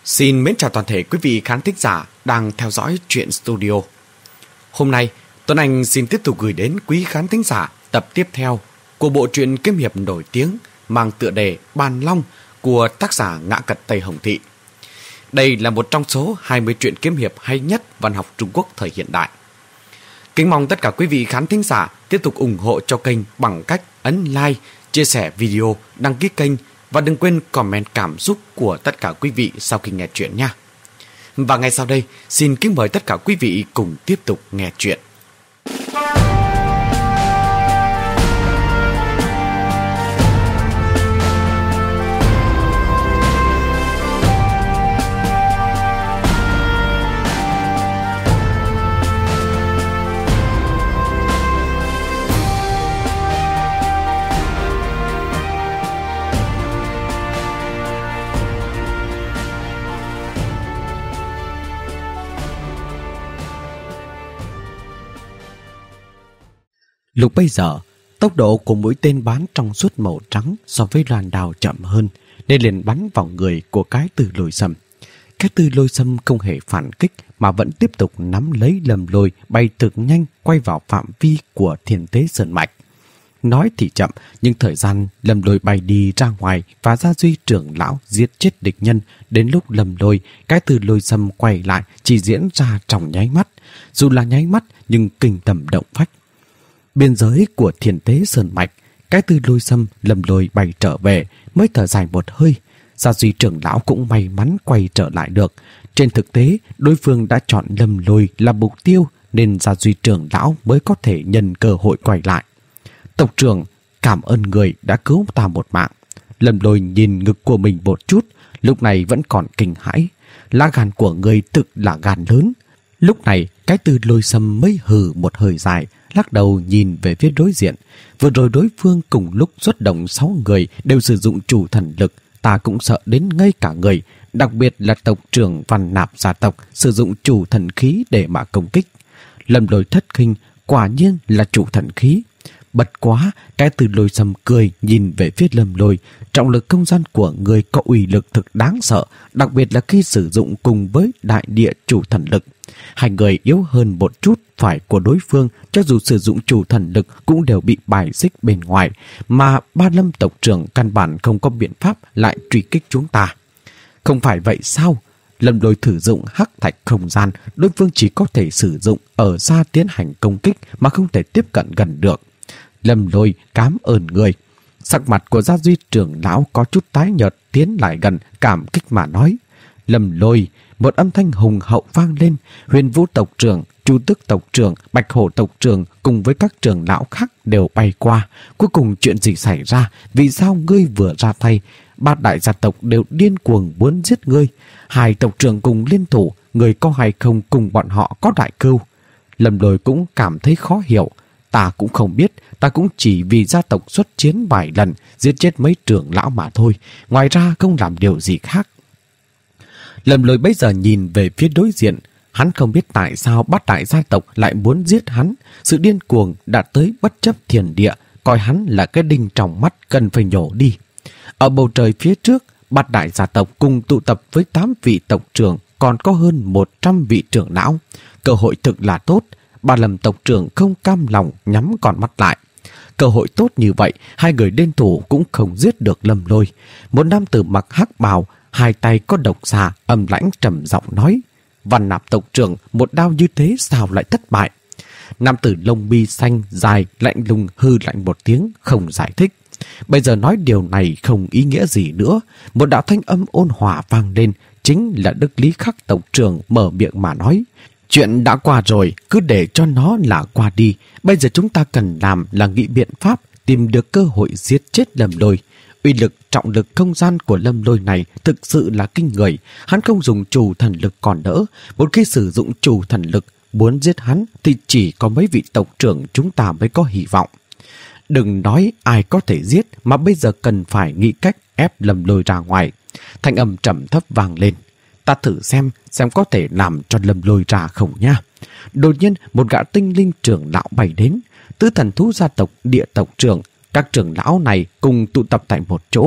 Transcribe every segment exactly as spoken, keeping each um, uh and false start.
Xin mến chào toàn thể quý vị khán thính giả đang theo dõi Truyện Studio. Hôm nay, Tuấn Anh xin tiếp tục gửi đến quý khán thính giả tập tiếp theo của bộ truyện kiếm hiệp nổi tiếng mang tựa đề Bàn Long của tác giả Ngã Cật Tây Hồng Thị. Đây là một trong số hai mươi truyện kiếm hiệp hay nhất văn học Trung Quốc thời hiện đại. Kính mong tất cả quý vị khán thính giả tiếp tục ủng hộ cho kênh bằng cách ấn like, chia sẻ video, đăng ký kênh và đừng quên comment cảm xúc của tất cả quý vị sau khi nghe chuyện nha. Và ngay sau đây, xin kính mời tất cả quý vị cùng tiếp tục nghe chuyện. Lúc bây giờ, tốc độ của mũi tên bắn trong suốt màu trắng so với loan đao chậm hơn, nên liền bắn vào người của cái Từ Lôi Sâm. Cái Từ Lôi Sâm không hề phản kích mà vẫn tiếp tục nắm lấy Lâm Lôi bay cực nhanh quay vào phạm vi của Thiên Tế Sơn Mạch. Nói thì chậm, nhưng thời gian Lâm Lôi bay đi ra ngoài và Gia Duy trưởng lão giết chết địch nhân, đến lúc Lâm Lôi, cái Từ Lôi Sâm quay lại chỉ diễn ra trong nháy mắt. Dù là nháy mắt nhưng kinh tởm động phách. Biên giới của Thiên Tế Sơn Mạch, cái Từ Lôi Sâm Lâm Lôi bay trở về mới thở dài một hơi. Gia Duy trưởng lão cũng may mắn quay trở lại được. Trên thực tế, đối phương đã chọn Lâm Lôi là mục tiêu nên Gia Duy trưởng lão mới có thể nhân cơ hội quay lại. Tộc trưởng, cảm ơn người đã cứu ta một mạng. Lâm Lôi nhìn ngực của mình một chút, lúc này vẫn còn kinh hãi. Lá gan của người thực là gan lớn. Lúc này, cái Từ Lôi Sâm mới hừ một hơi dài, lắc đầu nhìn về phía đối diện. Vừa rồi đối phương cùng lúc xuất động sáu người đều sử dụng chủ thần lực, ta cũng sợ đến ngây cả người, đặc biệt là tộc trưởng Văn Nạp gia tộc sử dụng chủ thần khí để mà công kích. Lâm Lôi thất kinh, quả nhiên là chủ thần khí. Bật quá, cái Từ Lôi Sâm cười nhìn về phía Lâm Lôi, trọng lực không gian của người có uy lực thực đáng sợ, đặc biệt là khi sử dụng cùng với đại địa chủ thần lực. Hai người yếu hơn một chút phải của đối phương, cho dù sử dụng chủ thần lực cũng đều bị bài xích bên ngoài, mà Ba Lâm tộc trưởng căn bản không có biện pháp lại truy kích chúng ta. Không phải vậy sao? Lâm Lôi thử dụng hắc thạch không gian, đối phương chỉ có thể sử dụng ở xa tiến hành công kích mà không thể tiếp cận gần được. Lâm Lôi cảm ơn người. Sắc mặt của Gia Duy trưởng lão có chút tái nhợt, tiến lại gần cảm kích mà nói. Lâm Lôi, một âm thanh hùng hậu vang lên. Huyền Vũ tộc trưởng, Chu Tước tộc trưởng, Bạch Hổ tộc trưởng cùng với các trưởng lão khác đều bay qua. Cuối cùng chuyện gì xảy ra? Vì sao ngươi vừa ra tay, ba đại gia tộc đều điên cuồng muốn giết ngươi? Hai tộc trưởng cùng liên thủ, người có hay không cùng bọn họ có đại cưu? Lâm Lôi cũng cảm thấy khó hiểu. Ta cũng không biết, ta cũng chỉ vì gia tộc xuất chiến vài lần, giết chết mấy trưởng lão mà thôi, ngoài ra không làm điều gì khác. Lâm Lôi bây giờ nhìn về phía đối diện, hắn không biết tại sao bát đại gia tộc lại muốn giết hắn, sự điên cuồng đã tới bất chấp thiên địa, coi hắn là cái đinh trong mắt cần phải nhổ đi. Ở bầu trời phía trước, bát đại gia tộc cùng tụ tập với tám vị tộc trưởng, còn có hơn một trăm vị trưởng lão, cơ hội thực là tốt. Ba Lâm tộc trưởng không cam lòng nhắm con mắt lại. Cơ hội tốt như vậy, hai người liên thủ cũng không giết được Lâm Lôi. Một nam tử mặc hắc bào, hai tay có độc xà, âm lãnh trầm giọng nói: Văn Nạp tộc trưởng, một đao như thế sao lại thất bại? Nam tử lông mi xanh dài lạnh lùng hư lạnh một tiếng, không giải thích. Bây giờ nói điều này không ý nghĩa gì nữa. Một đạo thanh âm ôn hòa vang lên, chính là Đức Lý Khắc tộc trưởng mở miệng mà nói: Chuyện đã qua rồi, cứ để cho nó là qua đi. Bây giờ chúng ta cần làm là nghĩ biện pháp tìm được cơ hội giết chết Lâm Lôi. Uy lực trọng lực không gian của Lâm Lôi này thực sự là kinh người. Hắn không dùng chủ thần lực còn đỡ. Một khi sử dụng chủ thần lực, muốn giết hắn thì chỉ có mấy vị tộc trưởng chúng ta mới có hy vọng. Đừng nói ai có thể giết, mà bây giờ cần phải nghĩ cách ép Lâm Lôi ra ngoài. Thanh âm trầm thấp vang lên. Ta thử xem, xem có thể làm cho Lâm Lôi ra không nha. Đột nhiên, một gã tinh linh trưởng lão bay đến. Tứ thần thú gia tộc địa tộc trưởng, các trưởng lão này cùng tụ tập tại một chỗ.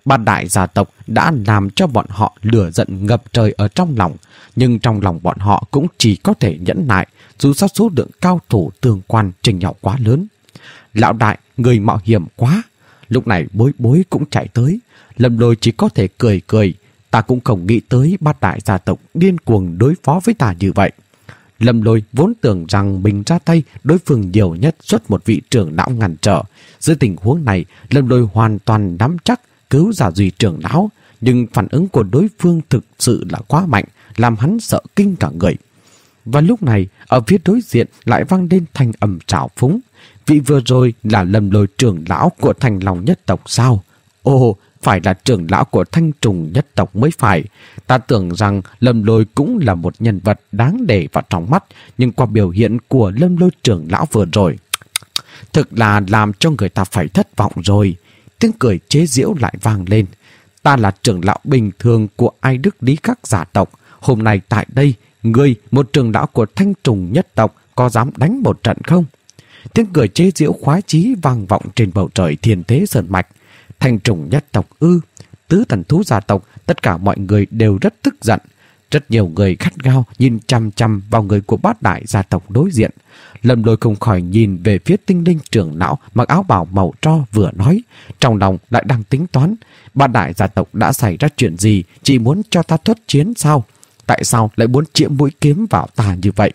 Ba đại gia tộc đã làm cho bọn họ lửa giận ngập trời ở trong lòng, nhưng trong lòng bọn họ cũng chỉ có thể nhẫn nại, dù sao số lượng cao thủ tương quan chênh nhau quá lớn. Lão đại, người mạo hiểm quá. Lúc này Bối Bối cũng chạy tới. Lâm Lôi chỉ có thể cười cười. Ta cũng không nghĩ tới bát đại gia tộc điên cuồng đối phó với ta như vậy. Lâm Lôi vốn tưởng rằng mình ra tay đối phương nhiều nhất xuất một vị trưởng lão ngăn trở. Dưới tình huống này, Lâm Lôi hoàn toàn nắm chắc cứu ra Duy trưởng lão, nhưng phản ứng của đối phương thực sự là quá mạnh, làm hắn sợ kinh cả người. Và lúc này, ở phía đối diện lại vang lên thanh âm trào phúng. Vị vừa rồi là Lâm Lôi trưởng lão của Thanh Long nhất tộc sao? Ồ, phải là trưởng lão của Thanh Trùng nhất tộc mới phải. Ta tưởng rằng Lâm Lôi cũng là một nhân vật đáng để vào trong mắt, nhưng qua biểu hiện của Lâm Lôi trưởng lão vừa rồi, thực là làm cho người ta phải thất vọng rồi. Tiếng cười chế giễu lại vang lên. Ta là trưởng lão bình thường của Ai Đức Lý Khắc gia tộc. Hôm nay tại đây, ngươi, một trưởng lão của Thanh Trùng nhất tộc, có dám đánh một trận không? Tiếng cười chế giễu khoái chí vang vọng trên bầu trời thiên thế sơn mạch. Thanh Trùng nhất tộc ư? Tứ thần thú gia tộc, tất cả mọi người đều rất tức giận. Rất nhiều người gắt gao nhìn chăm chăm vào người của bát đại gia tộc đối diện. Lâm Lôi không khỏi nhìn về phía Tinh Linh trưởng lão mặc áo bào màu tro vừa nói, trong lòng lại đang tính toán, bát đại gia tộc đã xảy ra chuyện gì, chỉ muốn cho ta thoát chiến sao? Tại sao lại muốn chĩa mũi kiếm vào ta như vậy?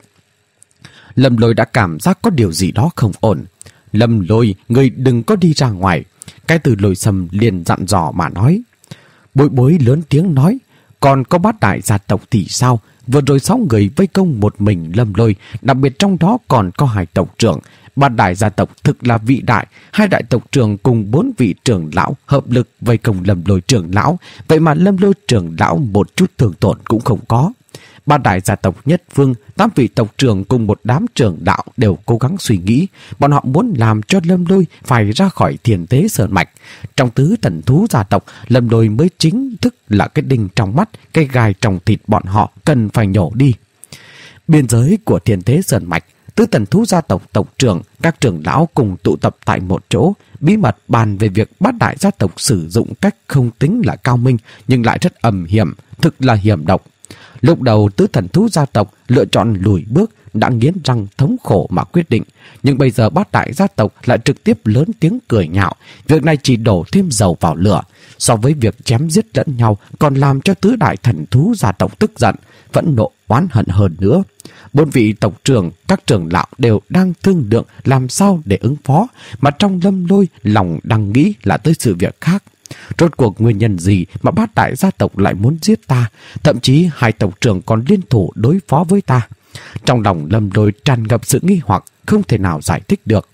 Lâm Lôi đã cảm giác có điều gì đó không ổn. Lâm Lôi, người đừng có đi ra ngoài. Cái từ Lôi Sâm liền dặn dò mà nói. Bối Bối lớn tiếng nói, còn có bát đại gia tộc thì sao? Vừa rồi sáu người vây công một mình Lâm Lôi, đặc biệt trong đó còn có hai tộc trưởng. Bát đại gia tộc thực là vĩ đại, hai đại tộc trưởng cùng bốn vị trưởng lão hợp lực vây công Lâm Lôi trưởng lão, vậy mà Lâm Lôi trưởng lão một chút thương tổn cũng không có. Ba đại gia tộc nhất phương, tám vị tộc trưởng cùng một đám trưởng đạo đều cố gắng suy nghĩ, bọn họ muốn làm cho Lâm Lôi phải ra khỏi thiên tế sơn mạch. Trong tứ thần thú gia tộc, Lâm Lôi mới chính thức là cái đinh trong mắt, cái gai trong thịt bọn họ cần phải nhổ đi. Biên giới của thiên tế sơn mạch, tứ thần thú gia tộc tộc trưởng, các trưởng lão cùng tụ tập tại một chỗ, bí mật bàn về việc bát đại gia tộc sử dụng cách không tính là cao minh nhưng lại rất ầm hiểm, thực là hiểm độc. Lúc đầu tứ thần thú gia tộc lựa chọn lùi bước, đã nghiến răng thống khổ mà quyết định, nhưng bây giờ bát đại gia tộc lại trực tiếp lớn tiếng cười nhạo. Việc này chỉ đổ thêm dầu vào lửa, so với việc chém giết lẫn nhau còn làm cho tứ đại thần thú gia tộc tức giận, phẫn nộ oán hận hơn nữa. Bốn vị tộc trưởng, các trưởng lão đều đang thương lượng làm sao để ứng phó, mà trong Lâm Lôi lòng đang nghĩ là tới sự việc khác. Rốt cuộc nguyên nhân gì mà bát đại gia tộc lại muốn giết ta, thậm chí hai tộc trưởng còn liên thủ đối phó với ta? Trong lòng Lâm Lôi tràn ngập sự nghi hoặc không thể nào giải thích được.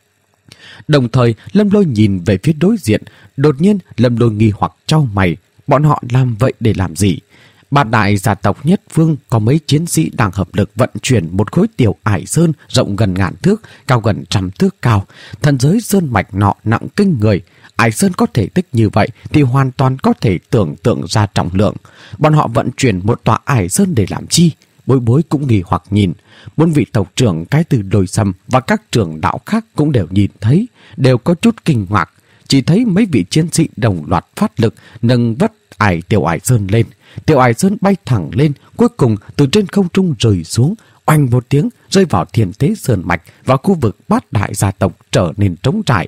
Đồng thời Lâm Lôi nhìn về phía đối diện, đột nhiên Lâm Lôi nghi hoặc chau mày, bọn họ làm vậy để làm gì? Bát đại gia tộc nhất phương có mấy chiến sĩ đang hợp lực vận chuyển một khối tiểu ải sơn rộng gần ngàn thước, cao gần trăm thước cao. Thần giới sơn mạch nọ nặng kinh người. Ải sơn có thể tích như vậy thì hoàn toàn có thể tưởng tượng ra trọng lượng. Bọn họ vận chuyển một tòa ải sơn để làm chi? Bối Bối cũng nghi hoặc nhìn. Bốn vị tộc trưởng cái từ Lôi Sâm và các trưởng đạo khác cũng đều nhìn thấy, đều có chút kinh ngạc. Chỉ thấy mấy vị chiến sĩ đồng loạt phát lực nâng vất ải tiểu ải sơn lên. Tiểu ải sơn bay thẳng lên, cuối cùng từ trên không trung rơi xuống, oanh một tiếng rơi vào thiên tế sơn mạch, và khu vực bát đại gia tộc trở nên trống trải.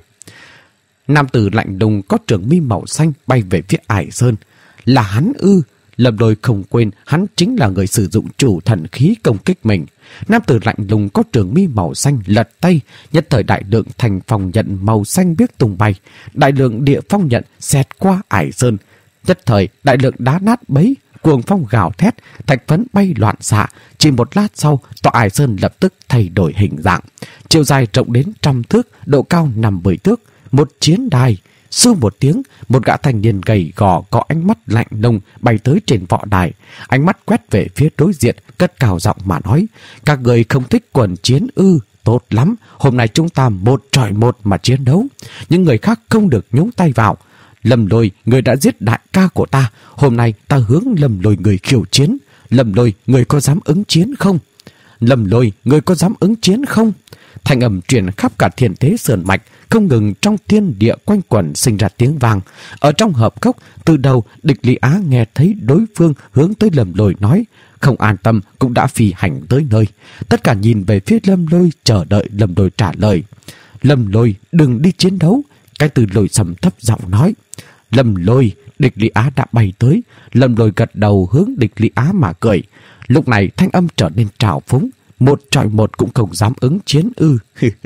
Nam tử lạnh lùng có trường mi màu xanh bay về phía ải sơn. Là hắn ư? Lâm Lôi không quên hắn chính là người sử dụng chủ thần khí công kích mình. Nam tử lạnh lùng có trường mi màu xanh lật tay, nhất thời đại lượng thành phong nhận màu xanh biếc tung bay, đại lượng địa phong nhận xẹt qua ải sơn. Nhất thời đại lượng đá nát bấy, cuồng phong gào thét, thạch phấn bay loạn xạ. Chỉ một lát sau, tòa ải sơn lập tức thay đổi hình dạng, chiều dài rộng đến trăm thước, độ cao năm mươi thước. Một chiến đài. Sư một tiếng, một gã thanh niên gầy gò có ánh mắt lạnh lùng bay tới trên võ đài, ánh mắt quét về phía đối diện, cất cao giọng mà nói: các người không thích quần chiến ư? Tốt lắm, hôm nay chúng ta một trọi một mà chiến đấu, những người khác không được nhúng tay vào. Lâm Lôi, người đã giết đại ca của ta, hôm nay ta hướng Lâm Lôi người khiêu chiến. Lâm Lôi, người có dám ứng chiến không? Lâm Lôi, người có dám ứng chiến không? Thanh âm truyền khắp cả thiên tế sơn mạch, không ngừng trong thiên địa quanh quẩn sinh ra tiếng vang. Ở trong hợp cốc, từ đầu địch Lý Á nghe thấy đối phương hướng tới Lâm Lôi nói, không an tâm cũng đã phi hành tới nơi. Tất cả nhìn về phía Lâm Lôi chờ đợi Lâm Lôi trả lời. Lâm Lôi, đừng đi chiến đấu. Cái Từ Lôi sầm thấp giọng nói. Lâm Lôi, địch Lý Á đã bay tới. Lâm Lôi gật đầu hướng địch Lý Á mà cười. Lúc này thanh âm trở nên trào phúng. Một trọi một cũng không dám ứng chiến ư.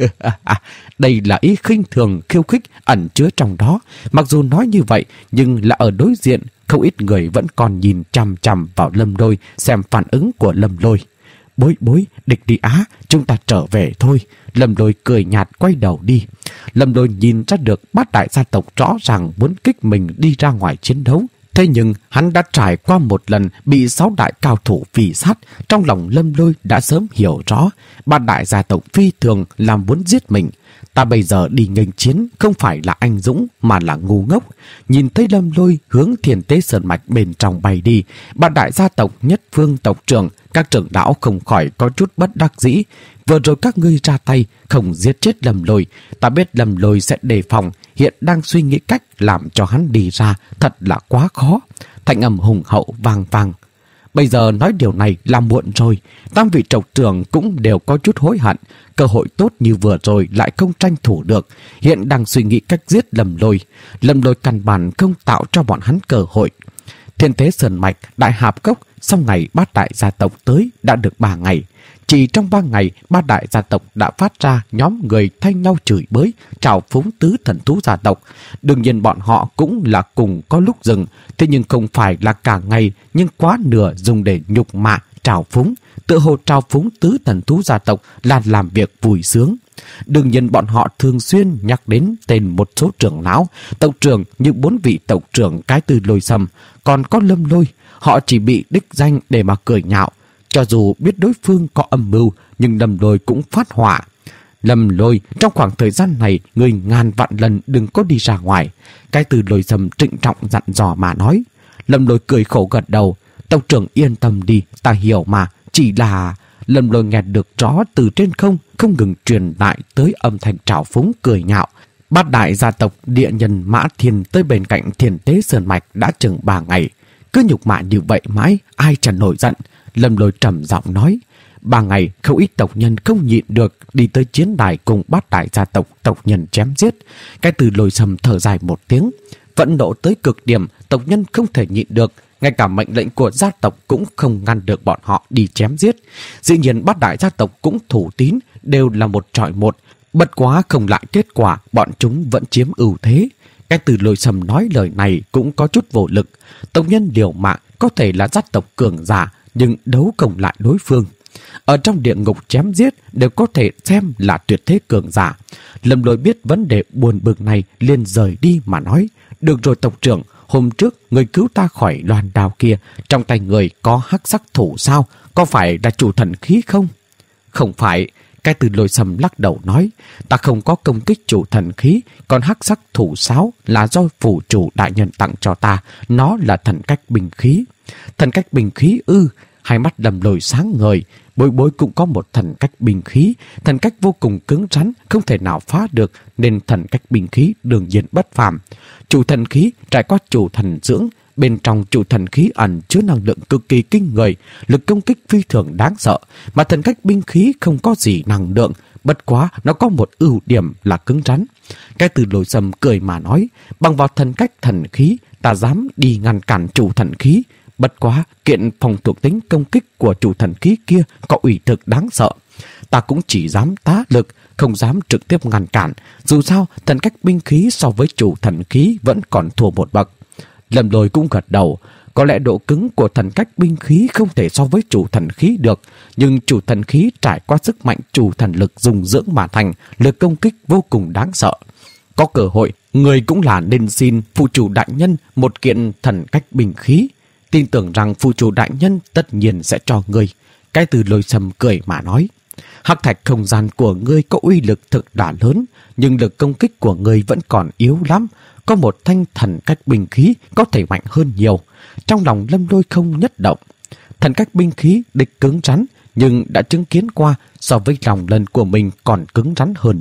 Đây là ý khinh thường khiêu khích ẩn chứa trong đó. Mặc dù nói như vậy, nhưng là ở đối diện, không ít người vẫn còn nhìn chằm chằm vào Lâm Lôi xem phản ứng của Lâm Lôi. Bối bối, địch Lý Á, chúng ta trở về thôi. Lâm Lôi cười nhạt quay đầu đi. Lâm Lôi nhìn ra được bát đại gia tộc rõ ràng muốn kích mình đi ra ngoài chiến đấu. Thế nhưng hắn đã trải qua một lần bị sáu đại cao thủ phỉ sát. Trong lòng Lâm Lôi đã sớm hiểu rõ bát đại gia tộc phi thường làm muốn giết mình. Ta bây giờ đi nghênh chiến không phải là anh dũng mà là ngu ngốc. Nhìn thấy Lâm Lôi hướng Thiên Tế Sơn Mạch bên trong bay đi, bát đại gia tộc Nhất Phương tộc trưởng, các trưởng lão không khỏi có chút bất đắc dĩ. Vừa rồi các ngươi ra tay không giết chết Lâm Lôi, ta biết Lâm Lôi sẽ đề phòng, hiện đang suy nghĩ cách làm cho hắn đi ra, thật là quá khó. Thanh âm hùng hậu vang vang. Bây giờ nói điều này là muộn rồi. Tam vị tộc trưởng cũng đều có chút hối hận. Cơ hội tốt như vừa rồi lại không tranh thủ được. Hiện đang suy nghĩ cách giết Lâm Lôi. Lâm Lôi căn bản không tạo cho bọn hắn cơ hội. Thiên Tế Sơn Mạch, Đại Hạp Cốc, sau ngày bát đại gia tộc tới đã được ba ngày. Chỉ trong ba ngày, ba đại gia tộc đã phát ra nhóm người thay nhau chửi bới, trào phúng tứ thần thú gia tộc. Đương nhiên bọn họ cũng là cùng có lúc dừng, thế nhưng không phải là cả ngày, nhưng quá nửa dùng để nhục mạ, trào phúng. Tự hồ trào phúng tứ thần thú gia tộc là làm việc vui sướng. Đương nhiên bọn họ thường xuyên nhắc đến tên một số trưởng lão, tộc trưởng như bốn vị tộc trưởng Cái Từ Lôi Sầm, còn có Lâm Lôi. Họ chỉ bị đích danh để mà cười nhạo. Cho dù biết đối phương có âm mưu, nhưng Lâm Lôi cũng phát hỏa. Lâm Lôi, trong khoảng thời gian này, người ngàn vạn lần đừng có đi ra ngoài. Cái Từ Lôi Sầm trịnh trọng dặn dò mà nói. Lâm Lôi cười khổ gật đầu. Tộc trưởng yên tâm đi, ta hiểu mà. Chỉ là... Lâm Lôi nghe được rõ từ trên không, không ngừng truyền lại tới âm thanh trào phúng cười nhạo. Bát đại gia tộc địa nhân Mã Thiên tới bên cạnh Thiên Tế Sơn Mạch đã chừng ba ngày. Cứ nhục mạ như vậy mãi, ai chẳng nổi giận. Lâm Lôi trầm giọng nói. Ba ngày, không ít tộc nhân không nhịn được đi tới chiến đài cùng bát đại gia tộc tộc nhân chém giết. Cái Từ Lôi Sầm thở dài một tiếng. Phẫn nộ tới cực điểm, tộc nhân không thể nhịn được. Ngay cả mệnh lệnh của gia tộc cũng không ngăn được bọn họ đi chém giết. Dĩ nhiên bát đại gia tộc cũng thủ tín, đều là một trọi một. Bất quá không lại kết quả, bọn chúng vẫn chiếm ưu thế. Cái Từ Lôi Sầm nói lời này cũng có chút vô lực. Tộc nhân liều mạng có thể là gia tộc cường giả, nhưng đấu không lại đối phương. Ở trong địa ngục chém giết đều có thể xem là tuyệt thế cường giả. Lâm Lôi biết vấn đề buồn bực này liền rời đi mà nói. Được rồi tộc trưởng, hôm trước người cứu ta khỏi loàn đào kia, trong tay người có hắc sắc thủ sao? Có phải là chủ thần khí không? Không phải. Cái Từ Lôi Sầm lắc đầu nói. Ta không có công kích chủ thần khí, còn hắc sắc thủ sáo là do phủ chủ đại nhân tặng cho ta. Nó là thần cách binh khí. Thần cách binh khí ư? Hai mắt Lâm Lôi sáng ngời. Bối bối cũng có một thần cách binh khí. Thần cách vô cùng cứng rắn, không thể nào phá được, nên thần cách binh khí đương nhiên bất phàm. Chủ thần khí trải qua chủ thần dưỡng, bên trong chủ thần khí ẩn chứa năng lượng cực kỳ kinh người, lực công kích phi thường đáng sợ, mà thần cách binh khí không có gì năng lượng, bất quá nó có một ưu điểm là cứng rắn. Cái Từ Lôi Sầm cười mà nói, bằng vào thần cách thần khí, ta dám đi ngăn cản chủ thần khí. Bất quá, kiện phòng thuộc tính công kích của chủ thần khí kia có uy thực đáng sợ. Ta cũng chỉ dám tá lực, không dám trực tiếp ngăn cản. Dù sao, thần cách binh khí so với chủ thần khí vẫn còn thua một bậc. Lâm Lôi cũng gật đầu. Có lẽ độ cứng của thần cách binh khí không thể so với chủ thần khí được, nhưng chủ thần khí trải qua sức mạnh chủ thần lực dùng dưỡng mà thành, lực công kích vô cùng đáng sợ. Có cơ hội, người cũng là nên xin phụ chủ đại nhân một kiện thần cách binh khí. Tin tưởng rằng phụ chủ đại nhân tất nhiên sẽ cho ngươi. Cái Từ Lôi Sầm cười mà nói. Hắc thạch không gian của ngươi có uy lực thực là lớn, nhưng lực công kích của ngươi vẫn còn yếu lắm. Có một thanh thần cách binh khí có thể mạnh hơn nhiều. Trong lòng Lâm Lôi không nhất động. Thần cách binh khí địch cứng rắn, nhưng đã chứng kiến qua so với lòng lần của mình còn cứng rắn hơn nữa.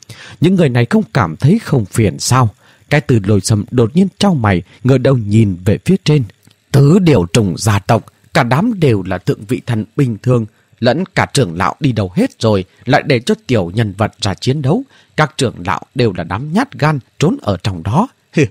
Những người này không cảm thấy không phiền sao? Cái Từ Lôi Sâm đột nhiên chau mày, ngửa đầu nhìn về phía trên. Tứ điều trùng gia tộc, cả đám đều là thượng vị thần bình thường, lẫn cả trưởng lão đi đâu hết rồi, lại để cho tiểu nhân vật ra chiến đấu. Các trưởng lão đều là đám nhát gan trốn ở trong đó.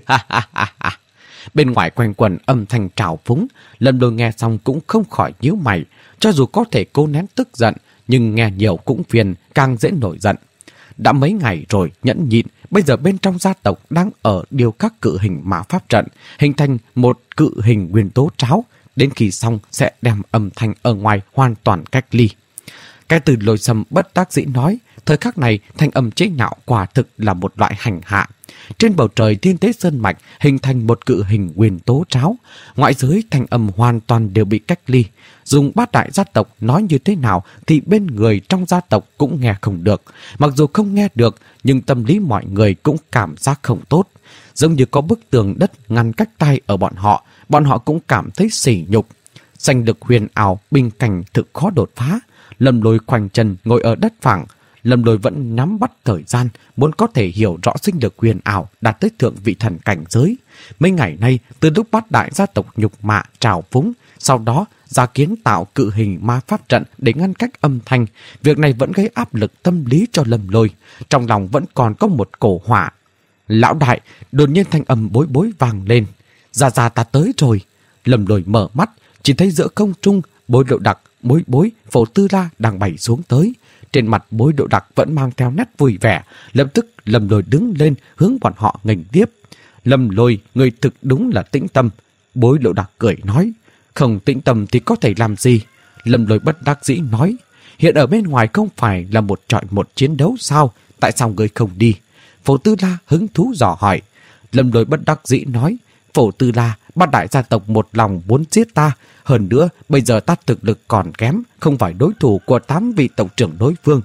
Bên ngoài quanh quần âm thanh trào phúng, Lâm Lôi nghe xong cũng không khỏi nhíu mày. Cho dù có thể cố nén tức giận, nhưng nghe nhiều cũng phiền, càng dễ nổi giận. Đã mấy ngày rồi nhẫn nhịn, bây giờ bên trong gia tộc đang ở điều các cự hình mã pháp trận, hình thành một cự hình nguyên tố tráo. Đến khi xong sẽ đem âm thanh ở ngoài hoàn toàn cách ly. Cái Từ Lôi Sâm bất đắc dĩ nói, thời khắc này thanh âm chế nhạo quả thực là một loại hành hạ. Trên bầu trời thiên tế sơn mạch hình thành một cự hình nguyên tố tráo. Ngoại giới thanh âm hoàn toàn đều bị cách ly. Dùng bát đại gia tộc nói như thế nào thì bên người trong gia tộc cũng nghe không được. Mặc dù không nghe được, nhưng tâm lý mọi người cũng cảm giác không tốt. Giống như có bức tường đất ngăn cách tai ở bọn họ, bọn họ cũng cảm thấy sỉ nhục. Danh lực huyền ảo bình cảnh thực khó đột phá. Lâm Lôi khoanh chân ngồi ở đất phẳng. Lâm Lôi vẫn nắm bắt thời gian, muốn có thể hiểu rõ sinh lực huyền ảo đạt tới thượng vị thần cảnh giới. Mấy ngày nay, từ lúc bát đại gia tộc nhục mạ trào phúng, sau đó ra kiến tạo cự hình ma pháp trận để ngăn cách âm thanh, việc này vẫn gây áp lực tâm lý cho Lâm Lôi. Trong lòng vẫn còn có một cổ hỏa. Lão đại, đột nhiên thanh âm bối bối vang lên. Ra ra ta tới rồi. Lâm Lôi mở mắt, chỉ thấy giữa không trung Bối Độ Đặc, Bối Bối, Phổ Tư La đang bay xuống tới. Trên mặt Bối Độ Đặc vẫn mang theo nét vui vẻ. Lập tức Lâm Lôi đứng lên hướng bọn họ nghênh tiếp. Lâm Lôi, người thực đúng là tĩnh tâm. Bối Độ Đặc cười nói, không tĩnh tâm thì có thể làm gì? Lâm Lôi bất đắc dĩ nói, hiện ở bên ngoài không phải là một trọi một chiến đấu sao? Tại sao người không đi? Phổ Tư La hứng thú dò hỏi. Lâm Lôi bất đắc dĩ nói, Phổ Tư La, bát đại gia tộc một lòng muốn giết ta. Hơn nữa, bây giờ ta thực lực còn kém, không phải đối thủ của tám vị tộc trưởng đối phương.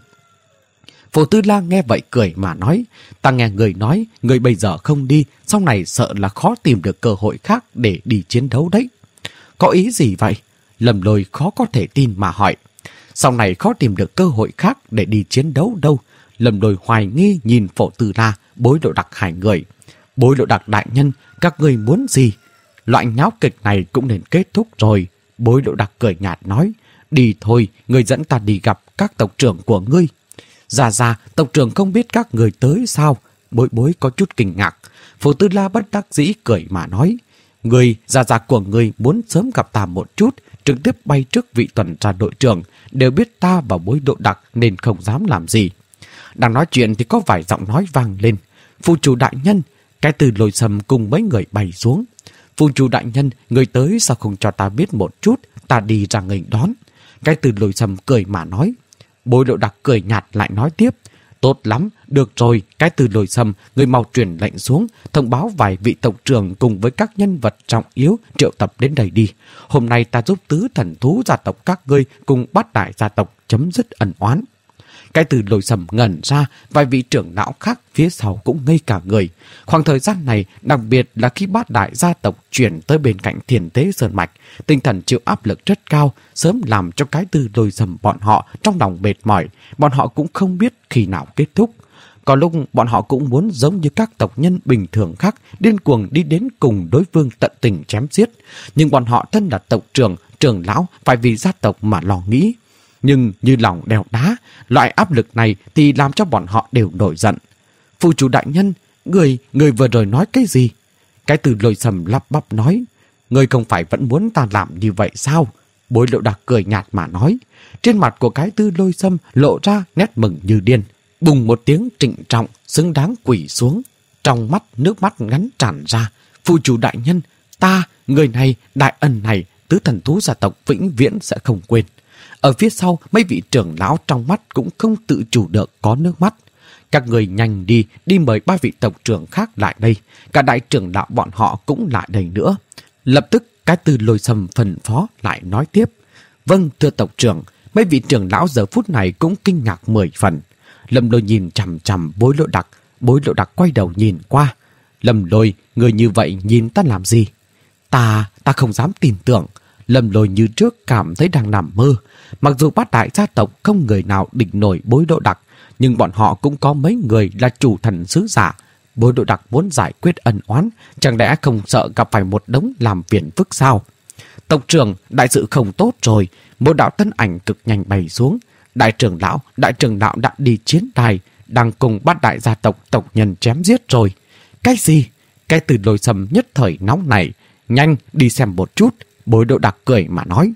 Phổ Tư La nghe vậy cười mà nói, ta nghe người nói, người bây giờ không đi, sau này sợ là khó tìm được cơ hội khác để đi chiến đấu đấy. Có ý gì vậy? Lâm Lôi khó có thể tin mà hỏi. Sau này khó tìm được cơ hội khác để đi chiến đấu đâu? Lâm Lôi hoài nghi nhìn Phổ Tư La, Bối Độ Đặc hai người. Bối Độ Đặc đại nhân, các người muốn gì? Loại nháo kịch này cũng nên kết thúc rồi. Bối Độ Đặc cười nhạt nói, đi thôi, người dẫn ta đi gặp các tộc trưởng của ngươi. Dạ dạ, tộc trưởng không biết các người tới sao? Bối Bối có chút kinh ngạc. Phổ Tư La bất đắc dĩ cười mà nói, người, dạ dạ của người muốn sớm gặp ta một chút, trực tiếp bay trước vị tuần tra đội trưởng, đều biết ta và Bối Độ Đặc nên không dám làm gì. Đang nói chuyện thì có vài giọng nói vang lên. Phu chủ đại nhân. Cái Từ Lôi Sâm cùng mấy người bay xuống. Phu chủ đại nhân, người tới sao không cho ta biết một chút, ta đi ra nghênh đón. Cái Từ Lôi Sâm cười mà nói. Bối Độ Đặc cười nhạt lại nói tiếp, tốt lắm, được rồi, Cái Từ Lôi Sâm, người mau truyền lệnh xuống, thông báo vài vị tộc trưởng cùng với các nhân vật trọng yếu triệu tập đến đây đi. Hôm nay ta giúp tứ thần thú gia tộc các ngươi cùng bát đại gia tộc chấm dứt ân oán. Cái Từ Lôi Sâm ngẩn ra, vài vị trưởng lão khác phía sau cũng ngây cả người. Khoảng thời gian này, đặc biệt là khi bát đại gia tộc chuyển tới bên cạnh Thiền Tế Sơn Mạch, tinh thần chịu áp lực rất cao, sớm làm cho Cái Từ Lôi Sâm bọn họ trong lòng mệt mỏi, bọn họ cũng không biết khi nào kết thúc. Có lúc bọn họ cũng muốn giống như các tộc nhân bình thường khác, điên cuồng đi đến cùng đối phương tận tình chém giết. Nhưng bọn họ thân là tộc trưởng, trưởng lão phải vì gia tộc mà lo nghĩ. Nhưng như lòng đèo đá, loại áp lực này thì làm cho bọn họ đều nổi giận. Phu chủ đại nhân, người, người vừa rồi nói cái gì? Cái Từ Lôi Sâm lắp bắp nói, người không phải vẫn muốn ta làm như vậy sao? Bối Độ Đặc cười nhạt mà nói. Trên mặt của Cái Từ Lôi Sâm lộ ra nét mừng như điên. Bùng một tiếng trịnh trọng, xứng đáng quỳ xuống. Trong mắt nước mắt ngắn tràn ra. Phu chủ đại nhân, ta, người này, đại ân này, tứ thần thú gia tộc vĩnh viễn sẽ không quên. Ở phía sau, mấy vị trưởng lão trong mắt cũng không tự chủ được có nước mắt. Các người nhanh đi, đi mời ba vị tộc trưởng khác lại đây. Cả đại trưởng lão bọn họ cũng lại đây nữa. Lập tức, Cái Từ Lôi Sâm phân phó lại nói tiếp. Vâng, thưa tộc trưởng, mấy vị trưởng lão giờ phút này cũng kinh ngạc mười phần. Lâm Lôi nhìn chằm chằm Bối Độ Đặc, Bối Độ Đặc quay đầu nhìn qua. Lâm Lôi, người như vậy nhìn ta làm gì? Ta, ta không dám tin tưởng. Lâm Lôi như trước cảm thấy đang nằm mơ. Mặc dù bát đại gia tộc không người nào địch nổi Bối Độ Đặc, nhưng bọn họ cũng có mấy người là chủ thần sứ giả. Bối Độ Đặc muốn giải quyết ân oán, chẳng lẽ không sợ gặp phải một đống làm phiền phức sao? Tộc trưởng, đại sự không tốt rồi. Một đạo thân ảnh cực nhanh bay xuống. Đại trưởng lão, đại trưởng lão đã đi chiến đài, đang cùng bát đại gia tộc tộc nhân chém giết rồi. Cái gì? Cái Từ Lôi Sâm nhất thời nóng này. Nhanh, đi xem một chút. Bối Độ Đặc cười mà nói.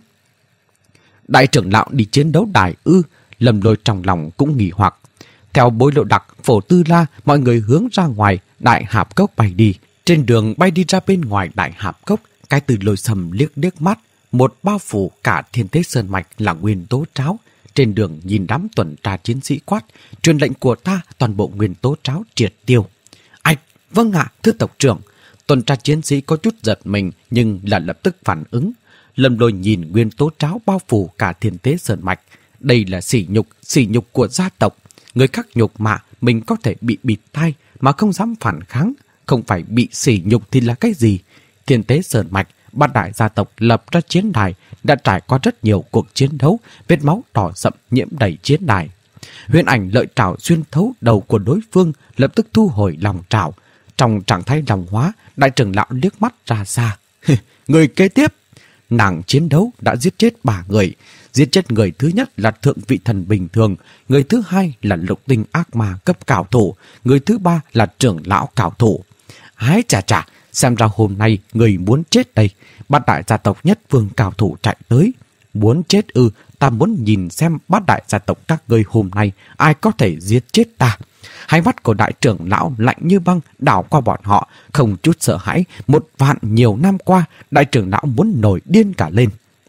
Đại trưởng lão đi chiến đấu đài ư? Lâm Lôi trong lòng cũng nghi hoặc. Theo Bối Độ Đặc, Phổ Tư La, mọi người hướng ra ngoài Đại Hạp Cốc bay đi. Trên đường bay đi ra bên ngoài Đại Hạp Cốc, Cái Từ Lôi Sâm liếc liếc mắt, một bao phủ cả Thiên Tế Sơn Mạch là nguyên tố tráo. Trên đường nhìn đám tuần tra chiến sĩ quát, truyền lệnh của ta toàn bộ nguyên tố tráo triệt tiêu. Ảch, vâng ạ, thưa tộc trưởng. Tuần tra chiến sĩ có chút giật mình nhưng là lập tức phản ứng. Lâm Lôi nhìn nguyên tố tráo bao phủ cả Thiên Tế Sơn Mạch. Đây là sỉ nhục, sỉ nhục của gia tộc. Người khác nhục mạ, mình có thể bị bịt tai mà không dám phản kháng. Không phải bị sỉ nhục thì là cái gì? Thiên Tế Sơn Mạch, bát đại gia tộc lập ra chiến đài, đã trải qua rất nhiều cuộc chiến đấu, vết máu đỏ sậm nhiễm đầy chiến đài. Huyền Ảnh lợi trảo xuyên thấu đầu của đối phương, lập tức thu hồi lòng trảo. Trong trạng thái lòng hóa, đại trưởng lão liếc mắt ra xa. Người kế tiếp, nàng chiến đấu đã giết chết ba người. Giết chết người thứ nhất là thượng vị thần bình thường, người thứ hai là lục tinh ác ma cấp cao thủ, người thứ ba là trưởng lão cao thủ. Ái chà chà, xem ra hôm nay người muốn chết đây. Bát đại gia tộc nhất vương cao thủ chạy tới. Muốn chết ư? Ta muốn nhìn xem bát đại gia tộc các ngươi hôm nay ai có thể giết chết ta. Hai mắt của đại trưởng lão lạnh như băng đảo qua bọn họ, không chút sợ hãi. Một vạn nhiều năm qua, đại trưởng lão muốn nổi điên cả lên.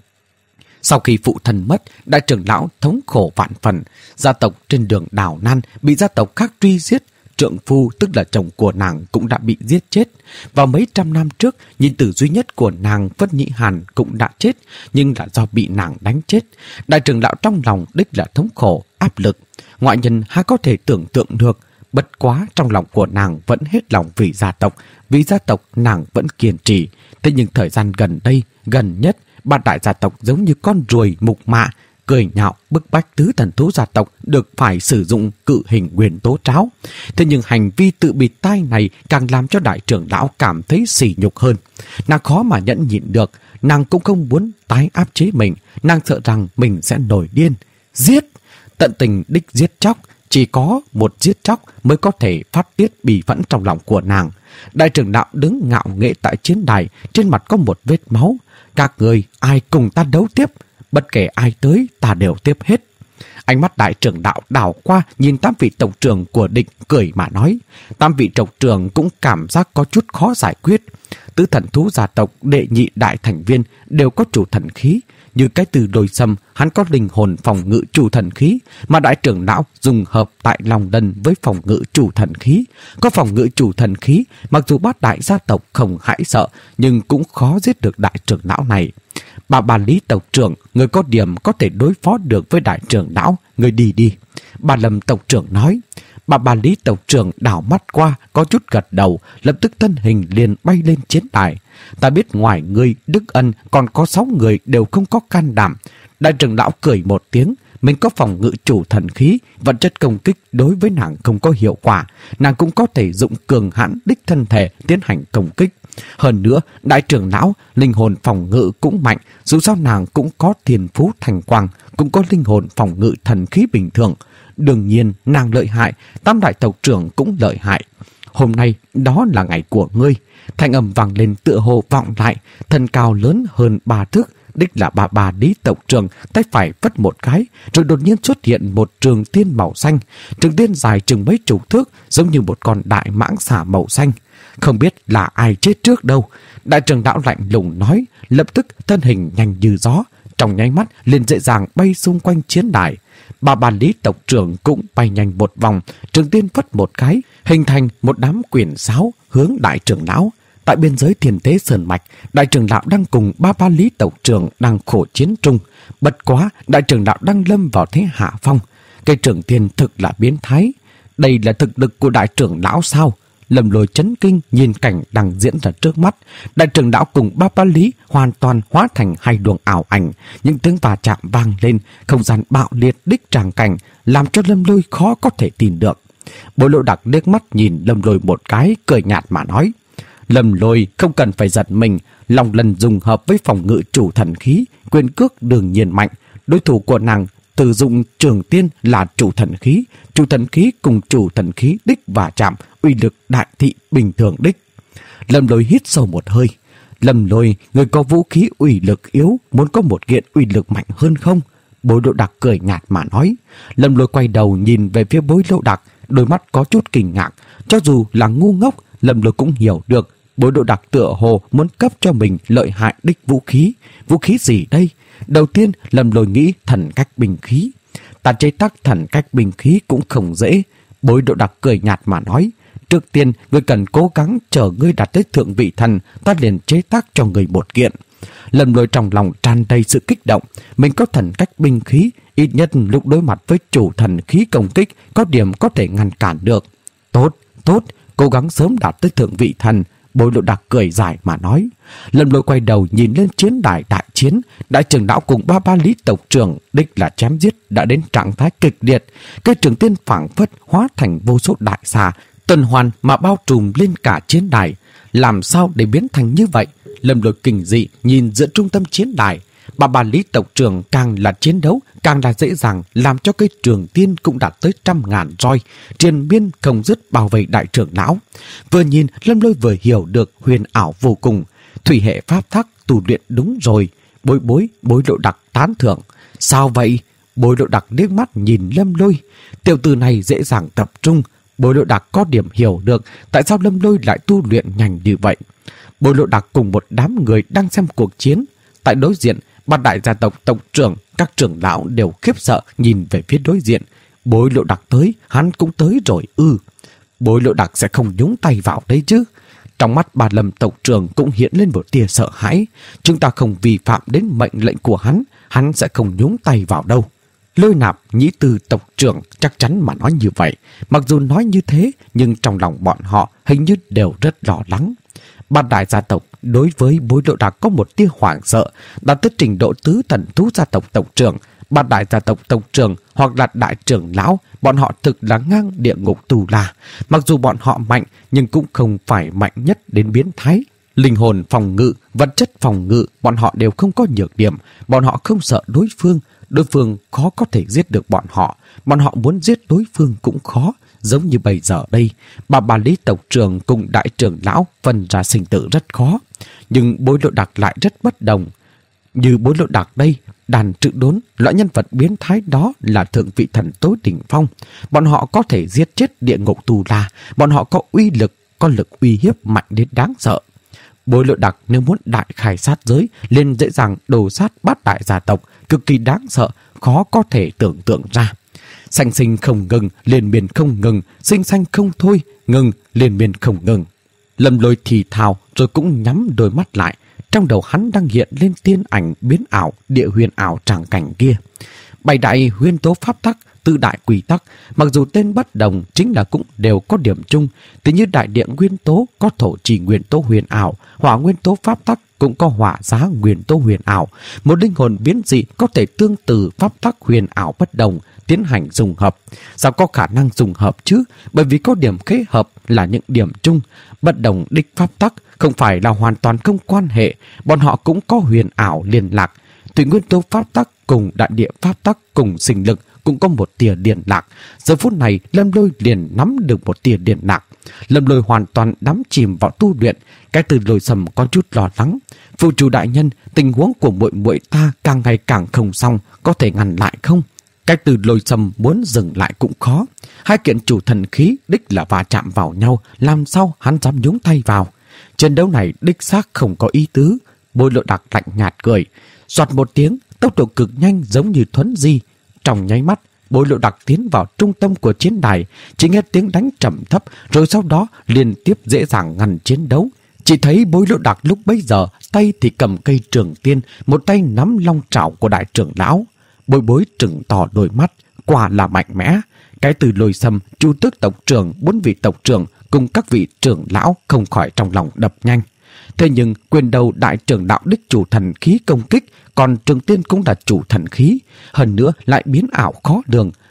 Sau khi phụ thần mất, đại trưởng lão thống khổ vạn phần. Gia tộc trên đường đảo nan bị gia tộc khác truy giết. Trượng phu tức là chồng của nàng cũng đã bị giết chết. Vào mấy trăm năm trước, nhi tử duy nhất của nàng Vân Nhị Hàn cũng đã chết, nhưng là do bị nàng đánh chết. Đại trưởng lão trong lòng đích là thống khổ, áp lực. Ngoại nhân há có thể tưởng tượng được. Bất quá trong lòng của nàng vẫn hết lòng vì gia tộc. Vì gia tộc nàng vẫn kiên trì. Thế nhưng thời gian gần đây, gần nhất, bát đại gia tộc giống như con ruồi mục mạ, cười nhạo bức bách tứ thần thú gia tộc được phải sử dụng cự hình nguyên tố tráo. Thế nhưng hành vi tự bịt tai này càng làm cho đại trưởng lão cảm thấy sỉ nhục hơn. Nàng khó mà nhẫn nhịn được, nàng cũng không muốn tái áp chế mình, nàng sợ rằng mình sẽ nổi điên. Giết! Tận tình đích giết chóc, chỉ có một giết chóc mới có thể phát tiết bỉ phẫn trong lòng của nàng. Đại trưởng lão đứng ngạo nghễ tại chiến đài, trên mặt có một vết máu. Các người ai cùng ta đấu tiếp? Bất kể ai tới, ta đều tiếp hết. Ánh mắt đại trưởng đạo đảo qua nhìn tám vị tộc trưởng của địch cười mà nói. Tám vị tộc trưởng cũng cảm giác có chút khó giải quyết. Tứ thần thú gia tộc đệ nhị đại thành viên đều có chủ thần khí. Như Cái Từ Lôi Sâm, hắn có linh hồn phòng ngự chủ thần khí, mà đại trưởng lão dùng hợp tại lòng đần với phòng ngự chủ thần khí. Có phòng ngự chủ thần khí, mặc dù bát đại gia tộc không hãi sợ, nhưng cũng khó giết được đại trưởng lão này. Bà bà Lý tộc trưởng, người có điểm có thể đối phó được với đại trưởng lão, người đi đi. Bà Lâm tộc trưởng nói. Bà bà Lý tộc trưởng đảo mắt qua, có chút gật đầu, lập tức thân hình liền bay lên chiến đài. Ta biết ngoài ngươi, Đức Ân, còn có sáu người đều không có can đảm. Đại trưởng lão cười một tiếng, mình có phòng ngự chủ thần khí, vật chất công kích đối với nàng không có hiệu quả. Nàng cũng có thể dụng cường hãn đích thân thể tiến hành công kích. Hơn nữa, đại trưởng lão, linh hồn phòng ngự cũng mạnh, dù sao nàng cũng có thiên phú thành quang, cũng có linh hồn phòng ngự thần khí bình thường. Đương nhiên, nàng lợi hại, tam đại tộc trưởng cũng lợi hại. Hôm nay, đó là ngày của ngươi. Thanh âm vang lên tựa hồ vọng lại, thân cao lớn hơn ba thước, đích là bà bà Lý tộc trưởng, tay phải vất một cái, rồi đột nhiên xuất hiện một trường tiên màu xanh. Trường tiên dài chừng mấy chục thước, giống như một con đại mãng xà màu xanh. Không biết là ai chết trước đâu. Đại trưởng lão lạnh lùng nói, lập tức thân hình nhanh như gió, trong nháy mắt liền dễ dàng bay xung quanh chiến đài. Bà bà Lý tộc trưởng cũng bay nhanh một vòng, trường tiên phất một cái, hình thành một đám quyển sáo hướng đại trưởng lão. Tại biên giới Thiên Tế Sơn Mạch, đại trưởng lão đang cùng ba ba Lý tộc trưởng đang khổ chiến chung. Bất quá, đại trưởng lão đang lâm vào thế hạ phong. Cây trường tiên thực là biến thái. Đây là thực lực của đại trưởng lão sao? Lâm Lôi chấn kinh nhìn cảnh đang diễn ra trước mắt. Đại trưởng lão cùng ba ba Lý hoàn toàn hóa thành hai luồng ảo ảnh. Những tiếng va chạm vang lên, không gian bạo liệt đích tràng cảnh làm cho Lâm Lôi khó có thể tin được. Bối Lộ Đặc liếc mắt nhìn Lâm Lôi một cái, cười nhạt mà nói: Lâm Lôi không cần phải giật mình, Long Lân dùng hợp với phòng ngự chủ thần khí, quyền cước đương nhiên mạnh. Đối thủ của nàng sử dụng trường tiên là chủ thần khí, chủ thần khí cùng chủ thần khí đích và chạm, uy lực đại thị bình thường đích. Lâm Lôi hít sâu một hơi. Lâm Lôi, người có vũ khí uy lực yếu, muốn có một kiện uy lực mạnh hơn không? Bối Lộ Đặc cười nhạt mà nói. Lâm Lôi quay đầu nhìn về phía Bối Lộ Đặc, đôi mắt có chút kinh ngạc. Cho dù là ngu ngốc, Lâm Lôi cũng hiểu được Bối Lộ Đặc tựa hồ muốn cấp cho mình lợi hại đích vũ khí. Vũ khí gì đây? Đầu tiên, Lâm Lôi nghĩ thần cách binh khí. Ta chế tác thần cách binh khí cũng không dễ. Bối Lộ Đặc cười nhạt mà nói. Trước tiên, ngươi cần cố gắng chờ ngươi đạt tới thượng vị thần, ta liền chế tác cho ngươi một kiện. Lâm Lôi trong lòng tràn đầy sự kích động. Mình có thần cách binh khí, ít nhất lúc đối mặt với chủ thần khí công kích, có điểm có thể ngăn cản được. Tốt, tốt, cố gắng sớm đạt tới thượng vị thần. Bối Lộ Đặc cười dài mà nói. Lâm Lôi quay đầu nhìn lên chiến đài đại chiến. Đại trưởng lão cùng ba ba Lý tộc trưởng đích là chém giết đã đến trạng thái kịch liệt. Cây trường tiên phảng phất hóa thành vô số đại xà tuần hoàn mà bao trùm lên cả chiến đài. Làm sao để biến thành như vậy? Lâm Lôi kinh dị nhìn giữa trung tâm chiến đài. Ba ba Lý tộc trưởng càng là chiến đấu, càng là dễ dàng làm cho cây trường tiên cũng đạt tới trăm ngàn roi, triền miên không dứt bảo vệ đại trưởng lão. Vừa nhìn, Lâm Lôi vừa hiểu được huyền ảo vô cùng. Thủy hệ pháp thắc tu luyện đúng rồi. Bối bối, Bối Lộ Đặc tán thưởng. Sao vậy? Bối Lộ Đặc liếc mắt nhìn Lâm Lôi. Tiểu tử này dễ dàng tập trung. Bối Lộ Đặc có điểm hiểu được tại sao Lâm Lôi lại tu luyện nhanh như vậy. Bối Lộ Đặc cùng một đám người đang xem cuộc chiến. Tại đối diện, ba đại gia tộc tộc trưởng, các trưởng lão đều khiếp sợ nhìn về phía đối diện. Bối Lộ Đặc tới, hắn cũng tới rồi ư. Bối Lộ Đặc sẽ không nhúng tay vào đấy chứ. Trong mắt bà Lâm tộc trưởng cũng hiện lên một tia sợ hãi. Chúng ta không vi phạm đến mệnh lệnh của hắn, hắn sẽ không nhúng tay vào đâu. Lôi Nạp, Nhĩ Tư tộc trưởng chắc chắn mà nói như vậy. Mặc dù nói như thế, nhưng trong lòng bọn họ hình như đều rất lo lắng. Ba đại gia tộc đối với Bối Lộ Đặc có một tia hoảng sợ, đạt tới trình độ tứ thần thú gia tộc tộc trưởng. Ba đại gia tộc tộc trưởng hoặc là đại trưởng lão, bọn họ thực là ngang địa ngục tù la. Mặc dù bọn họ mạnh, nhưng cũng không phải mạnh nhất đến biến thái. Linh hồn phòng ngự, vật chất phòng ngự, bọn họ đều không có nhược điểm. Bọn họ không sợ đối phương, đối phương khó có thể giết được bọn họ. Bọn họ muốn giết đối phương cũng khó. Giống như bây giờ đây, bà bà Lý tộc trưởng cùng đại trưởng lão phân ra sinh tử rất khó. Nhưng Bối Lộ Đặc lại rất bất đồng. Như Bối Lộ Đặc đây, đàn trự đốn, loại nhân vật biến thái đó là thượng vị thần tối đỉnh phong. Bọn họ có thể giết chết địa ngục tù la. Bọn họ có uy lực, có lực uy hiếp mạnh đến đáng sợ. Bối Lộ Đặc nếu muốn đại khai sát giới, liền dễ dàng đồ sát bát đại gia tộc, cực kỳ đáng sợ, khó có thể tưởng tượng ra. Sanh sinh không ngừng, liền miền không ngừng, sinh sanh không thôi, ngừng, liền miền không ngừng. Lâm Lôi thì thào rồi cũng nhắm đôi mắt lại. Trong đầu hắn đang hiện lên tiên ảnh biến ảo, địa huyền ảo tràng cảnh kia. Bảy đại huyền tố pháp tắc, tư đại quy tắc, mặc dù tên bất đồng, chính là cũng đều có điểm chung. Thì như đại địa nguyên tố có thổ trì nguyên tố huyền ảo, hỏa nguyên tố pháp tắc cũng có hỏa giá nguyên tố huyền ảo. Một linh hồn biến dị có thể tương tự pháp tắc huyền ảo bất đồng, tiến hành dùng hợp. Sao có khả năng dùng hợp chứ? Bởi vì có điểm khế hợp là những điểm chung. Bất đồng đích pháp tắc không phải là hoàn toàn không quan hệ. Bọn họ cũng có huyền ảo liên lạc. Thủy nguyên tố pháp tắc cùng đại địa pháp tắc cùng sinh lực cũng có một tia điện lạc. Giờ phút này Lâm Lôi liền nắm được một tia điện lạc. Lâm Lôi hoàn toàn đắm chìm vào tu luyện. Cái từ Lôi Sầm có chút lo lắng. Phụ chủ đại nhân, tình huống của muội muội ta càng ngày càng không xong, có thể ngăn lại không? Cái từ Lôi Sầm muốn dừng lại cũng khó. Hai kiện chủ thần khí đích là va chạm vào nhau, làm sao hắn dám nhúng tay vào? Trận đấu này đích xác không có ý tứ. Bối Lộ Đặc lạnh nhạt cười. Soạt một tiếng, tốc độ cực nhanh giống như thuấn di. Trong nháy mắt, Bối Lộ Đặc tiến vào trung tâm của chiến đài, chỉ nghe tiếng đánh trầm thấp, rồi sau đó liên tiếp dễ dàng ngăn chiến đấu. Chỉ thấy Bối Lộ Đặc lúc bấy giờ, tay thì cầm cây trường tiên, một tay nắm long trảo của đại trưởng lão. Bối Bối trừng to đôi mắt, quả là mạnh mẽ. Cái từ Lôi Sầm, Chu Tước tộc trưởng, bốn vị tộc trưởng cùng các vị trưởng lão không khỏi trong lòng đập nhanh. Thế nhưng quyền đầu đại trưởng đạo đích chủ thần khí công kích, còn trường tiên cũng là chủ thần khí, hơn nữa lại biến ảo khó lường.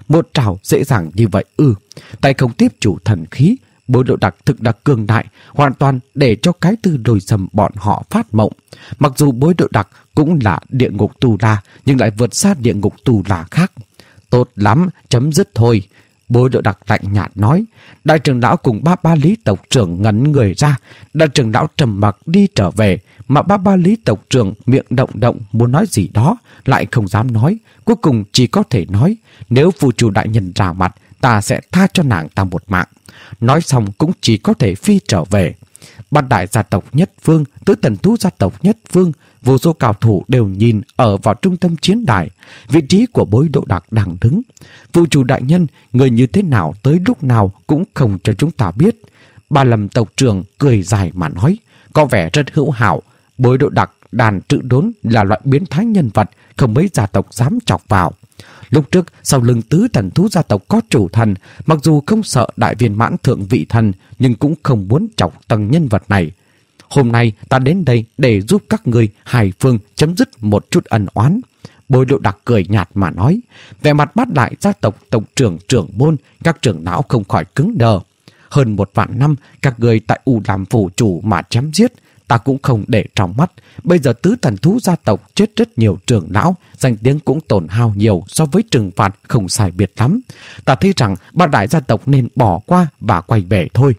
một trảo dễ dàng như vậy ư? Ừ, tay không tiếp chủ thần khí, Bối Độ Đặc thực đặc cường đại, hoàn toàn để cho cái Tư Lôi Sầm bọn họ phát mộng. Mặc dù Bối Độ Đặc cũng là địa ngục tù la, nhưng lại vượt xa địa ngục tù la khác. Tốt lắm, chấm dứt thôi. Bối Độ Đặc lạnh nhạt nói. Đại trưởng lão cùng ba ba Lý tộc trưởng ngẩn người ra. Đại trưởng lão trầm mặc đi trở về, mà ba ba Lý tộc trưởng miệng động động muốn nói gì đó, lại không dám nói. Cuối cùng chỉ có thể nói, nếu phù chủ đại nhân ra mặt, ta sẽ tha cho nàng ta một mạng. Nói xong cũng chỉ có thể phi trở về. Bát đại gia tộc nhất phương, tứ thần thú gia tộc nhất phương, vô số cao thủ đều nhìn ở vào trung tâm chiến đài, vị trí của Bối Độ Đặc đang đứng. Phụ chủ đại nhân, người như thế nào tới lúc nào cũng không cho chúng ta biết. Ba Lâm tộc trưởng cười dài mà nói, có vẻ rất hữu hảo. Bối Độ Đặc đàn trự đốn là loại biến thái nhân vật, không mấy gia tộc dám chọc vào. Lúc trước, sau lưng tứ thần thú gia tộc có chủ thần, mặc dù không sợ đại viên mãn thượng vị thần, nhưng cũng không muốn chọc tầng nhân vật này. Hôm nay ta đến đây để giúp các người hai phương chấm dứt một chút ân oán. Bối Độ Đặc cười nhạt mà nói. Về mặt bát đại gia tộc tộc trưởng trưởng môn, các trưởng lão không khỏi cứng đờ. Hơn một vạn năm, các người tại U Lam phủ chủ mà chém giết, ta cũng không để trong mắt. Bây giờ tứ thần thú gia tộc chết rất nhiều trưởng lão, danh tiếng cũng tổn hao nhiều so với trừng phạt không sai biệt lắm. Ta thấy rằng bát đại gia tộc nên bỏ qua và quay về thôi.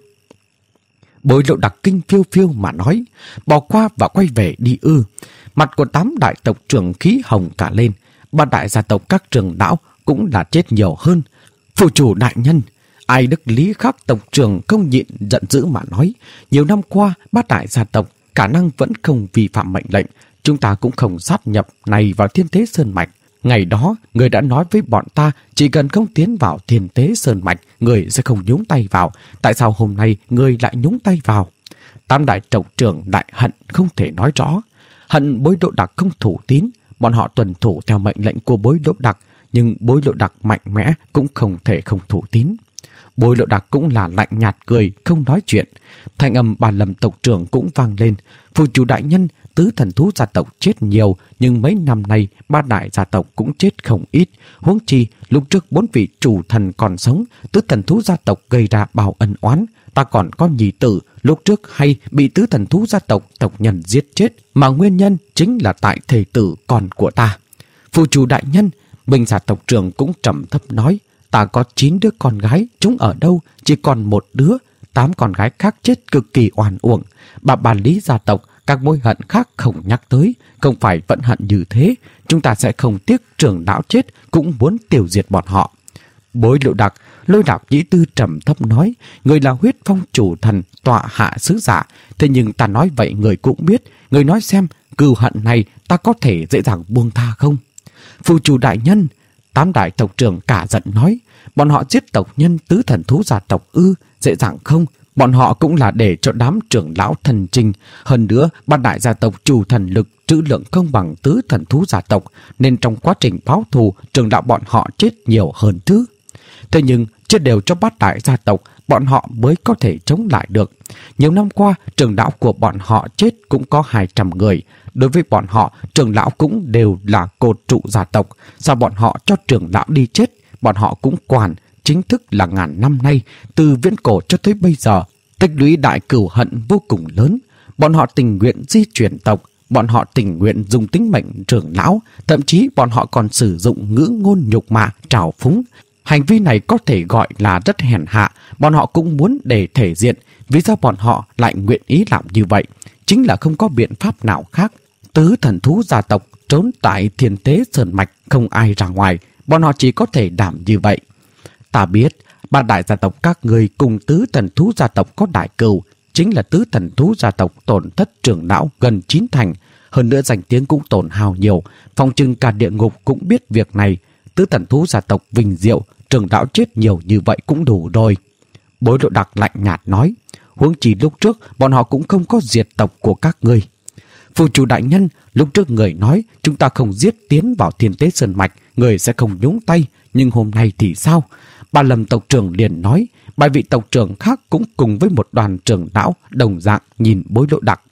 Bối Độ Đặc kinh phiêu phiêu mà nói, bỏ qua và quay về đi ư? Mặt của tám đại tộc trưởng khí hồng cả lên. Bát đại gia tộc các trưởng lão cũng là chết nhiều hơn. Phụ chủ đại nhân, Ai Đức Lý Khắc tộc trưởng không nhịn giận dữ mà nói, nhiều năm qua bát đại gia tộc khả năng vẫn không vi phạm mệnh lệnh, chúng ta cũng không sát nhập này vào Thiên Tế Sơn Mạch. Ngày đó, người đã nói với bọn ta chỉ cần không tiến vào Thiên Tế Sơn Mạch, người sẽ không nhúng tay vào. Tại sao hôm nay người lại nhúng tay vào? Tam đại tộc trưởng đại hận không thể nói rõ. Hận Bối Độ Đặc không thủ tín, bọn họ tuân thủ theo mệnh lệnh của Bối Độ Đặc, nhưng Bối Độ Đặc mạnh mẽ cũng không thể không thủ tín. Bối Độ Đặc cũng là lạnh nhạt cười, không nói chuyện. Thanh âm Ba Lâm tộc trưởng cũng vang lên. Phụ chủ đại nhân, tứ thần thú gia tộc chết nhiều, nhưng mấy năm nay ba đại gia tộc cũng chết không ít. Huống chi lúc trước bốn vị chủ thần còn sống, tứ thần thú gia tộc gây ra bao ân oán. Ta còn có nhị tử, lúc trước hay bị tứ thần thú gia tộc tộc nhân giết chết, mà nguyên nhân chính là tại thể tử con của ta. Phụ chủ đại nhân, Bình Giả tộc trưởng cũng trầm thấp nói, ta có chín đứa con gái, chúng ở đâu? Chỉ còn một đứa, tám con gái khác chết cực kỳ oan uổng. Bà bà Lý gia tộc, các mối hận khác không nhắc tới, không phải vẫn hận như thế, chúng ta sẽ không tiếc trưởng lão chết, cũng muốn tiêu diệt bọn họ. Bối Độ Đặc, Lôi Đạo Nhĩ Tư trầm thấp nói, người là huyết phong chủ thần tọa hạ sứ giả, thế nhưng ta nói vậy người cũng biết, người nói xem, cừu hận này ta có thể dễ dàng buông tha không? Phụ chủ đại nhân, tám đại tộc trưởng cả giận nói, bọn họ giết tộc nhân tứ thần thú gia tộc ư, dễ dàng không? Bọn họ cũng là để cho đám trưởng lão thần trinh. Hơn nữa, ba đại gia tộc chủ thần lực trữ lượng không bằng tứ thần thú gia tộc, nên trong quá trình báo thù, trưởng lão bọn họ chết nhiều hơn chứ. Thế nhưng, chết đều cho bát đại gia tộc, bọn họ mới có thể chống lại được. Nhiều năm qua, trưởng lão của bọn họ chết cũng có hai trăm người. Đối với bọn họ, trưởng lão cũng đều là cột trụ gia tộc. Sao bọn họ cho trưởng lão đi chết? Bọn họ cũng quản, chính thức là ngàn năm nay, từ viễn cổ cho tới bây giờ, tích lũy đại cừu hận vô cùng lớn. Bọn họ tình nguyện di chuyển tộc, bọn họ tình nguyện dùng tính mệnh trưởng lão, thậm chí bọn họ còn sử dụng ngữ ngôn nhục mạ, trào phúng. Hành vi này có thể gọi là rất hèn hạ, bọn họ cũng muốn để thể diện, vì sao bọn họ lại nguyện ý làm như vậy? Chính là không có biện pháp nào khác. Tứ thần thú gia tộc trốn tại Thiên Tế Sơn Mạch, không ai ra ngoài, bọn họ chỉ có thể đảm như vậy. Ta biết, ba đại gia tộc các người cùng tứ thần thú gia tộc có đại cừu, chính là tứ thần thú gia tộc tổn thất trưởng lão gần chín thành, hơn nữa danh tiếng cũng tổn hao nhiều, phòng trừng cả địa ngục cũng biết việc này. Tứ thần thú gia tộc vinh diệu, trưởng lão chết nhiều như vậy cũng đủ rồi. Bối Độ Đặc lạnh nhạt nói, huống chi lúc trước bọn họ cũng không có diệt tộc của các ngươi. Phụ chủ đại nhân, lúc trước người nói chúng ta không giết tiến vào Thiên Tế Sơn Mạch, người sẽ không nhúng tay, nhưng hôm nay thì sao? Ba Lâm tộc trưởng liền nói, bài vị tộc trưởng khác cũng cùng với một đoàn trưởng lão đồng dạng nhìn Bối Độ Đặc.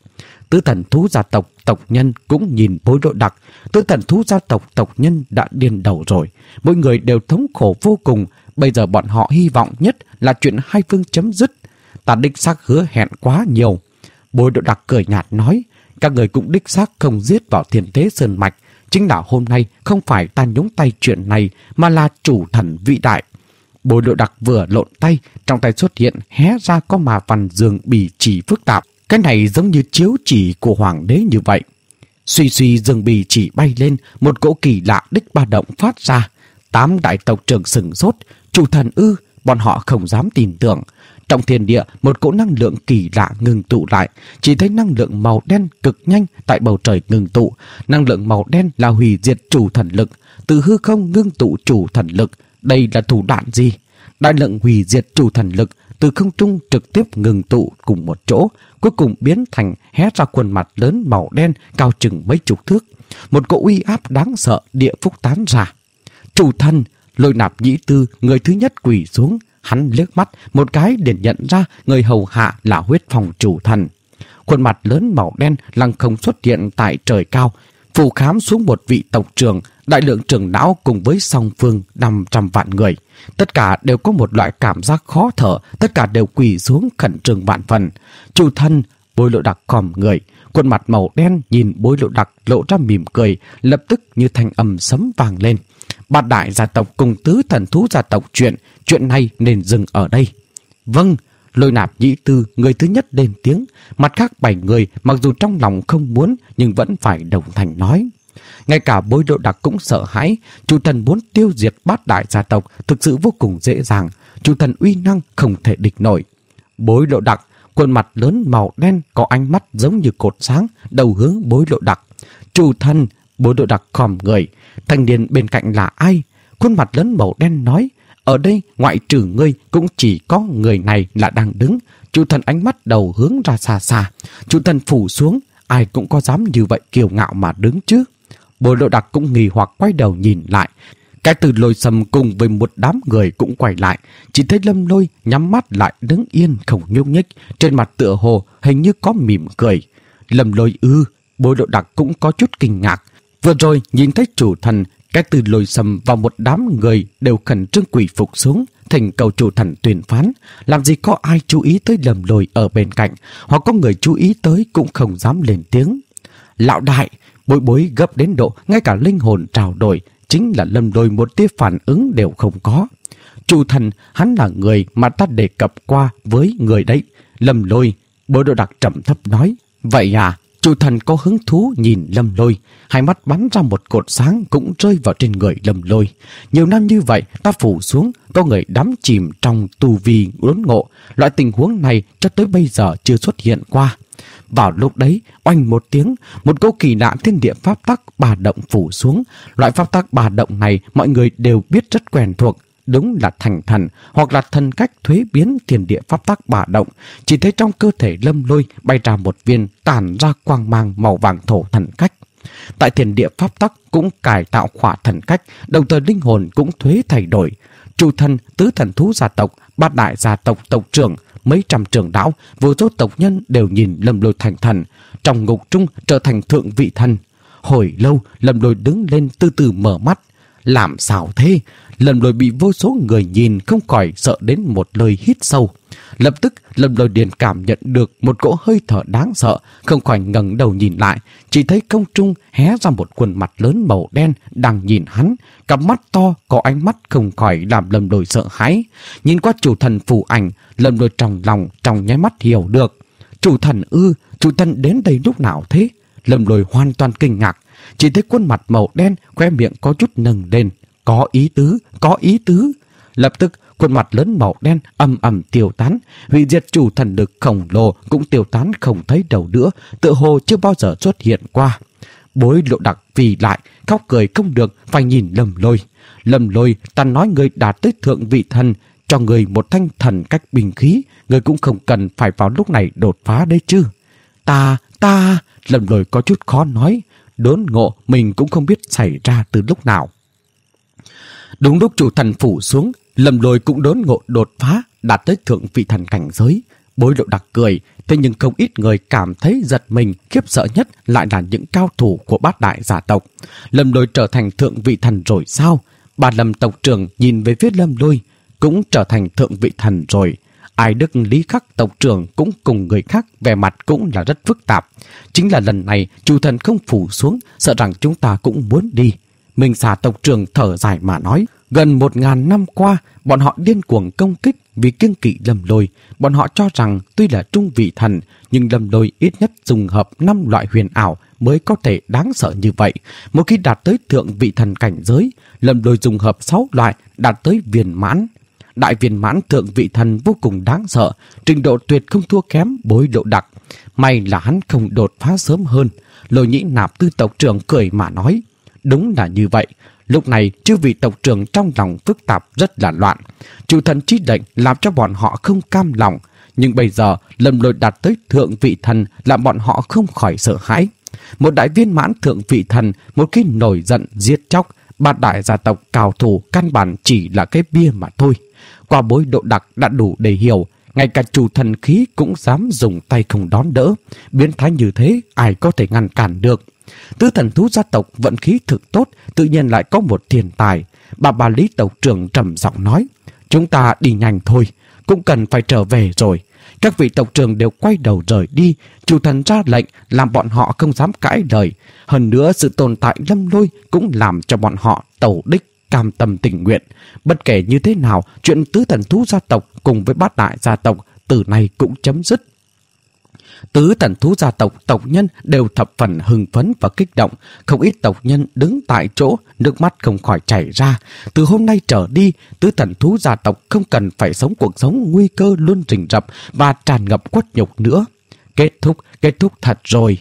Tứ thần thú gia tộc tộc nhân cũng nhìn Bối Lộ Đặc. Tứ thần thú gia tộc tộc nhân đã điên đầu rồi. Mỗi người đều thống khổ vô cùng. Bây giờ bọn họ hy vọng nhất là chuyện hai phương chấm dứt. Ta đích xác hứa hẹn quá nhiều. Bối Lộ Đặc cười nhạt nói, các người cũng đích xác không giết vào Thiên Thế Sơn Mạch. Chính là hôm nay không phải ta nhúng tay chuyện này, mà là chủ thần vĩ đại. Bối Lộ Đặc vừa lộn tay, trong tay xuất hiện hé ra có mà văn dương bì chỉ phức tạp. Cái này giống như chiếu chỉ của hoàng đế như vậy. Suy suy dương bì chỉ bay lên, một cỗ kỳ lạ đích ba động phát ra. Tám đại tộc trưởng sửng sốt, chủ thần ư, bọn họ không dám tin tưởng. Trong thiên địa, một cỗ năng lượng kỳ lạ ngừng tụ lại, chỉ thấy năng lượng màu đen cực nhanh tại bầu trời ngừng tụ. Năng lượng màu đen là hủy diệt chủ thần lực, từ hư không ngưng tụ chủ thần lực. Đây là thủ đoạn gì? Đại lượng hủy diệt chủ thần lực từ không trung trực tiếp ngừng tụ cùng một chỗ, cuối cùng biến thành hé ra khuôn mặt lớn màu đen cao chừng mấy chục thước. Một cỗ uy áp đáng sợ địa phúc tán ra. Chủ thần! Lôi Nạp Nhĩ Tư, người thứ nhất quỳ xuống. Hắn liếc mắt một cái để nhận ra người hầu hạ là Huyết Phong chủ thần. Khuôn mặt lớn màu đen lăng không xuất hiện tại trời cao, phù khám xuống một vị tộc trưởng, đại lượng trưởng lão cùng với song phương năm trăm vạn người. Tất cả đều có một loại cảm giác khó thở, tất cả đều quỳ xuống khẩn trương vạn phần. Chủ thân! Bối Lộ Đặc khom người, khuôn mặt màu đen nhìn Bối Lộ Đặc lộ ra mỉm cười, lập tức như thanh âm sấm vang lên. Bát đại gia tộc cùng tứ thần thú gia tộc chuyện, chuyện này nên dừng ở đây. Vâng, Lôi Nạp Nhĩ Tư, người thứ nhất lên tiếng. Mặt khác bảy người mặc dù trong lòng không muốn nhưng vẫn phải đồng thanh nói. Ngay cả Bối Lộ Đặc cũng sợ hãi. Chủ thần muốn tiêu diệt bát đại gia tộc thực sự vô cùng dễ dàng. Chủ thần uy năng không thể địch nổi. Bối Lộ Đặc, khuôn mặt lớn màu đen có ánh mắt giống như cột sáng, đầu hướng Bối Lộ Đặc. Chủ thần! Bối Lộ Đặc khom người. Thanh niên bên cạnh là ai? Khuôn mặt lớn màu đen nói, ở đây ngoại trừ ngươi cũng chỉ có người này là đang đứng. Chủ thần ánh mắt đầu hướng ra xa xa. Chủ thần phủ xuống, ai cũng có dám như vậy kiêu ngạo mà đứng chứ? Bối Lộ Đặc cũng nghi hoặc quay đầu nhìn lại. Cái Từ Lôi Sầm cùng với một đám người cũng quay lại, chỉ thấy Lâm Lôi nhắm mắt lại đứng yên không nhúc nhích, trên mặt tựa hồ hình như có mỉm cười. Lâm Lôi ư? Bối Lộ Đặc cũng có chút kinh ngạc. Vừa rồi nhìn thấy chủ thần, Cái Từ Lôi Sầm và một đám người đều khẩn trương quỳ phục xuống, thỉnh cầu chủ thần tuyên phán. Làm gì có ai chú ý tới Lâm Lôi ở bên cạnh, hoặc có người chú ý tới cũng không dám lên tiếng. Lão đại! Bối Bối gấp đến độ ngay cả linh hồn trao đổi, chính là Lâm Lôi một tia phản ứng đều không có. Chủ thần, hắn là người mà ta đề cập qua với người đấy. Lâm Lôi! Bối Lộ Đặc trầm thấp nói. Vậy à? Chủ thần có hứng thú nhìn Lâm Lôi, hai mắt bắn ra một cột sáng cũng rơi vào trên người Lâm Lôi. Nhiều năm như vậy, ta phủ xuống, có người đắm chìm trong tu vi đốn ngộ. Loại tình huống này cho tới bây giờ chưa xuất hiện qua. Vào lúc đấy, oanh một tiếng, một cỗ kỳ lạ thiên địa pháp tắc bà động phủ xuống. Loại pháp tắc bà động này mọi người đều biết rất quen thuộc. Đúng là thành thần hoặc là thần cách thuế biến thiên địa pháp tắc bà động. Chỉ thấy trong cơ thể Lâm Lôi bay ra một viên tản ra quang mang màu vàng thổ thần cách. Tại thiên địa pháp tắc cũng cải tạo khỏa thần cách, đồng thời linh hồn cũng thuế thay đổi. Chủ thần, tứ thần thú gia tộc, bát đại gia tộc tộc trưởng, mấy trăm trưởng lão, vô số tộc nhân đều nhìn Lâm Lôi thành thần, trong ngục trung trở thành thượng vị thần. Hồi lâu, Lâm Lôi đứng lên từ từ mở mắt. Làm sao thế? Lâm Lôi bị vô số người nhìn không khỏi sợ đến một lời hít sâu. Lập tức Lâm Lôi liền cảm nhận được một cỗ hơi thở đáng sợ, không khỏi ngẩng đầu nhìn lại, chỉ thấy không trung hé ra một khuôn mặt lớn màu đen đang nhìn hắn, cặp mắt to có ánh mắt không khỏi làm Lâm Lôi sợ hãi. Nhìn qua chủ thần phù ảnh, Lâm Lôi trong lòng trong nháy mắt hiểu được. Chủ thần ư? Chủ thần đến đây lúc nào thế? Lâm Lôi hoàn toàn kinh ngạc, chỉ thấy khuôn mặt màu đen, khóe miệng có chút nâng lên. Có ý tứ, có ý tứ. Lập tức khuôn mặt lớn màu đen âm ầm tiêu tán, hủy diệt chủ thần lực khổng lồ cũng tiêu tán không thấy đâu nữa, tựa hồ chưa bao giờ xuất hiện qua. Bối Lộ Đặc vì lại khóc cười không được, phải nhìn Lâm Lôi. Lâm Lôi, ta nói người đạt tới thượng vị thần, cho người một thanh thần cách bình khí, người cũng không cần phải vào lúc này đột phá đấy chứ. Ta, ta, Lâm Lôi có chút khó nói, đốn ngộ mình cũng không biết xảy ra từ lúc nào. Đúng lúc chủ thần phủ xuống, Lâm Lôi cũng đốn ngộ đột phá, đạt tới thượng vị thần cảnh giới. Bối Lộ Đặc cười, thế nhưng không ít người cảm thấy giật mình, khiếp sợ nhất lại là những cao thủ của bát đại gia tộc. Lâm Lôi trở thành thượng vị thần rồi sao? Bà Lâm tộc trưởng nhìn về phía Lâm Lôi, cũng trở thành thượng vị thần rồi. Ai Đức Lý Khắc tộc trưởng cũng cùng người khác vẻ mặt cũng là rất phức tạp. Chính là lần này chủ thần không phủ xuống, sợ rằng chúng ta cũng muốn đi. Minh Xà tộc trưởng thở dài mà nói, gần một ngàn năm qua, bọn họ điên cuồng công kích vì kiêng kỵ Lâm Lôi. Bọn họ cho rằng tuy là trung vị thần, nhưng Lâm Lôi ít nhất dùng hợp năm loại huyền ảo mới có thể đáng sợ như vậy. Một khi đạt tới thượng vị thần cảnh giới, Lâm Lôi dùng hợp sáu loại đạt tới viên mãn. Đại viên mãn thượng vị thần vô cùng đáng sợ, trình độ tuyệt không thua kém Bối Lộ Đặc. May là hắn không đột phá sớm hơn. Lôi Nhĩ Nạp Tư tộc trưởng cười mà nói, đúng là như vậy. Lúc này chư vị tộc trưởng trong lòng phức tạp rất là loạn. Chủ thần chi lệnh làm cho bọn họ không cam lòng, nhưng bây giờ Lâm Lôi đạt tới thượng vị thần làm bọn họ không khỏi sợ hãi. Một đại viên mãn thượng vị thần một khi nổi giận giết chóc, bát đại gia tộc cao thủ căn bản chỉ là cái bia mà thôi. Qua Bối Lộ Đặc đã đủ để hiểu, ngay cả chủ thần khí cũng dám dùng tay không đón đỡ. Biến thái như thế ai có thể ngăn cản được. Tứ thần thú gia tộc vận khí thực tốt, tự nhiên lại có một thiên tài. Bà bà Lý tộc trưởng trầm giọng nói, chúng ta đi nhanh thôi, cũng cần phải trở về rồi. Các vị tộc trưởng đều quay đầu rời đi. Chủ thần ra lệnh làm bọn họ không dám cãi lời. Hơn nữa sự tồn tại Lâm Lôi cũng làm cho bọn họ tẩu đích cam tâm tình nguyện. Bất kể như thế nào, chuyện tứ thần thú gia tộc cùng với bát đại gia tộc từ nay cũng chấm dứt. Tứ thần thú gia tộc tộc nhân đều thập phần hưng phấn và kích động. Không ít tộc nhân đứng tại chỗ, nước mắt không khỏi chảy ra. Từ hôm nay trở đi, tứ thần thú gia tộc không cần phải sống cuộc sống nguy cơ luôn rình rập và tràn ngập khuất nhục nữa. Kết thúc, kết thúc thật rồi.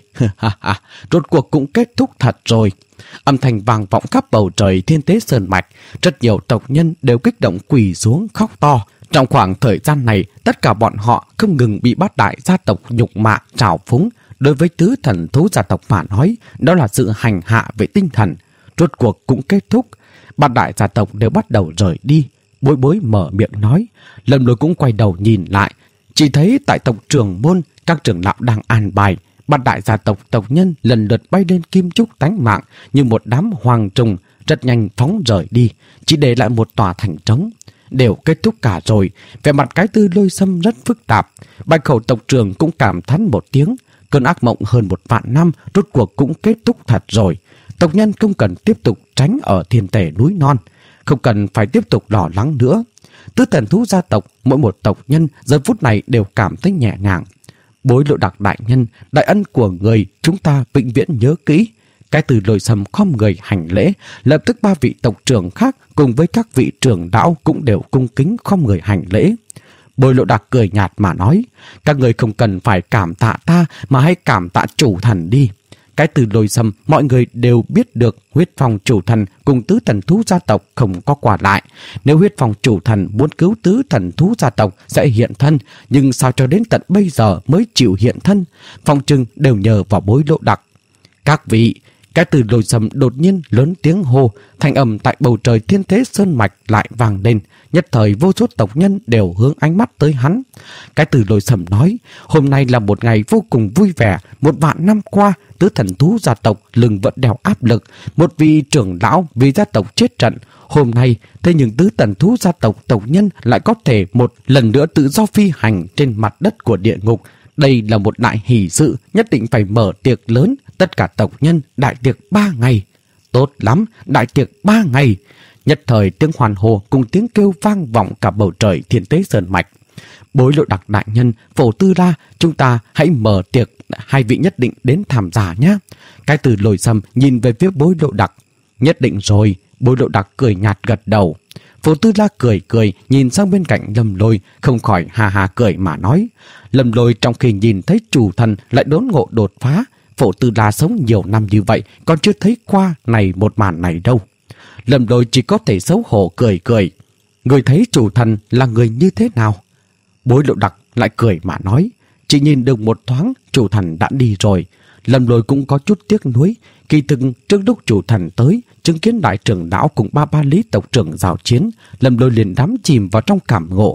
Rốt cuộc cũng kết thúc thật rồi. Âm thanh vang vọng khắp bầu trời Thiên Tế Sơn Mạch. Rất nhiều tộc nhân đều kích động quỳ xuống khóc to. Trong khoảng thời gian này, tất cả bọn họ không ngừng bị bát đại gia tộc nhục mạ, trào phúng. Đối với tứ thần thú gia tộc mà nói, đó là sự hành hạ về tinh thần. Rốt cuộc cũng kết thúc. Bát đại gia tộc đều bắt đầu rời đi. Bối Bối mở miệng nói. Lâm Lôi cũng quay đầu nhìn lại. Chỉ thấy tại tộc trưởng môn, các trưởng lão đang an bài. Bát đại gia tộc tộc nhân lần lượt bay lên kim trúc tánh mạng như một đám hoàng trùng, rất nhanh phóng rời đi, chỉ để lại một tòa thành trống. Đều kết thúc cả rồi. Vẻ mặt Cái Tư Lôi Sâm rất phức tạp. Bạch Khẩu tộc trưởng cũng cảm thán một tiếng. Cơn ác mộng hơn một vạn năm rốt cuộc cũng kết thúc thật rồi. Tộc nhân không cần tiếp tục tránh ở thiên tể núi non, không cần phải tiếp tục lo lắng nữa. Tứ thần thú gia tộc, mỗi một tộc nhân giờ phút này đều cảm thấy nhẹ nhàng. Bối Lộ Đặc đại nhân, đại ân của người chúng ta vĩnh viễn nhớ kỹ. Cái Từ Lôi Sâm khom người hành lễ, lập tức ba vị tộc trưởng khác cùng với các vị trưởng lão cũng đều cung kính khom người hành lễ. Bối Lộ Đặc cười nhạt mà nói, các người không cần phải cảm tạ ta mà hãy cảm tạ chủ thần đi. Cái Từ Lôi Sâm mọi người đều biết được huyết phong chủ thần cùng tứ thần thú gia tộc không có qua lại. Nếu huyết phong chủ thần muốn cứu tứ thần thú gia tộc sẽ hiện thân, nhưng sao cho đến tận bây giờ mới chịu hiện thân? Phong trừng đều nhờ vào Bối Lộ Đặc. Các vị, Cái Từ Lôi Sâm đột nhiên lớn tiếng hô, thanh âm tại bầu trời Thiên Thế Sơn Mạch lại vang lên. Nhất thời vô số tộc nhân đều hướng ánh mắt tới hắn. Cái Từ Lôi Sâm nói, hôm nay là một ngày vô cùng vui vẻ. Một vạn năm qua, tứ thần thú gia tộc lưng vẫn đeo áp lực. Một vị trưởng lão vì gia tộc chết trận. Hôm nay, thế nhưng tứ thần thú gia tộc tộc nhân lại có thể một lần nữa tự do phi hành trên mặt đất của địa ngục. Đây là một đại hỷ sự, nhất định phải mở tiệc lớn. Tất cả tộc nhân đại tiệc ba ngày. Tốt lắm, đại tiệc ba ngày. Nhất thời tiếng hoàn hồ cùng tiếng kêu vang vọng cả bầu trời Thiên Tế Sơn Mạch. Bối Lộ Đặc đại nhân, Phổ Tư La, chúng ta hãy mở tiệc, hai vị nhất định đến tham gia nhé. Cái Từ Lôi Sâm nhìn về phía Bối Lộ Đặc. Nhất định rồi. Bối Lộ Đặc cười nhạt gật đầu. Phổ Tư La cười cười nhìn sang bên cạnh Lâm Lôi, không khỏi hà hà cười mà nói. Lâm Lôi trong khi nhìn thấy chủ thần lại đốn ngộ đột phá. Phổ Tư La sống nhiều năm như vậy còn chưa thấy qua này một màn này đâu. Lâm Lôi chỉ có thể xấu hổ cười cười. Người thấy chủ thần là người như thế nào? Bối Lộ Đặc lại cười mà nói. Chỉ nhìn được một thoáng, chủ thần đã đi rồi. Lâm Lôi cũng có chút tiếc nuối. Kỳ thực trước lúc chủ thần tới, chứng kiến đại trưởng lão cùng ba ba Lý tộc trưởng giao chiến, Lâm Lôi liền đắm chìm vào trong cảm ngộ.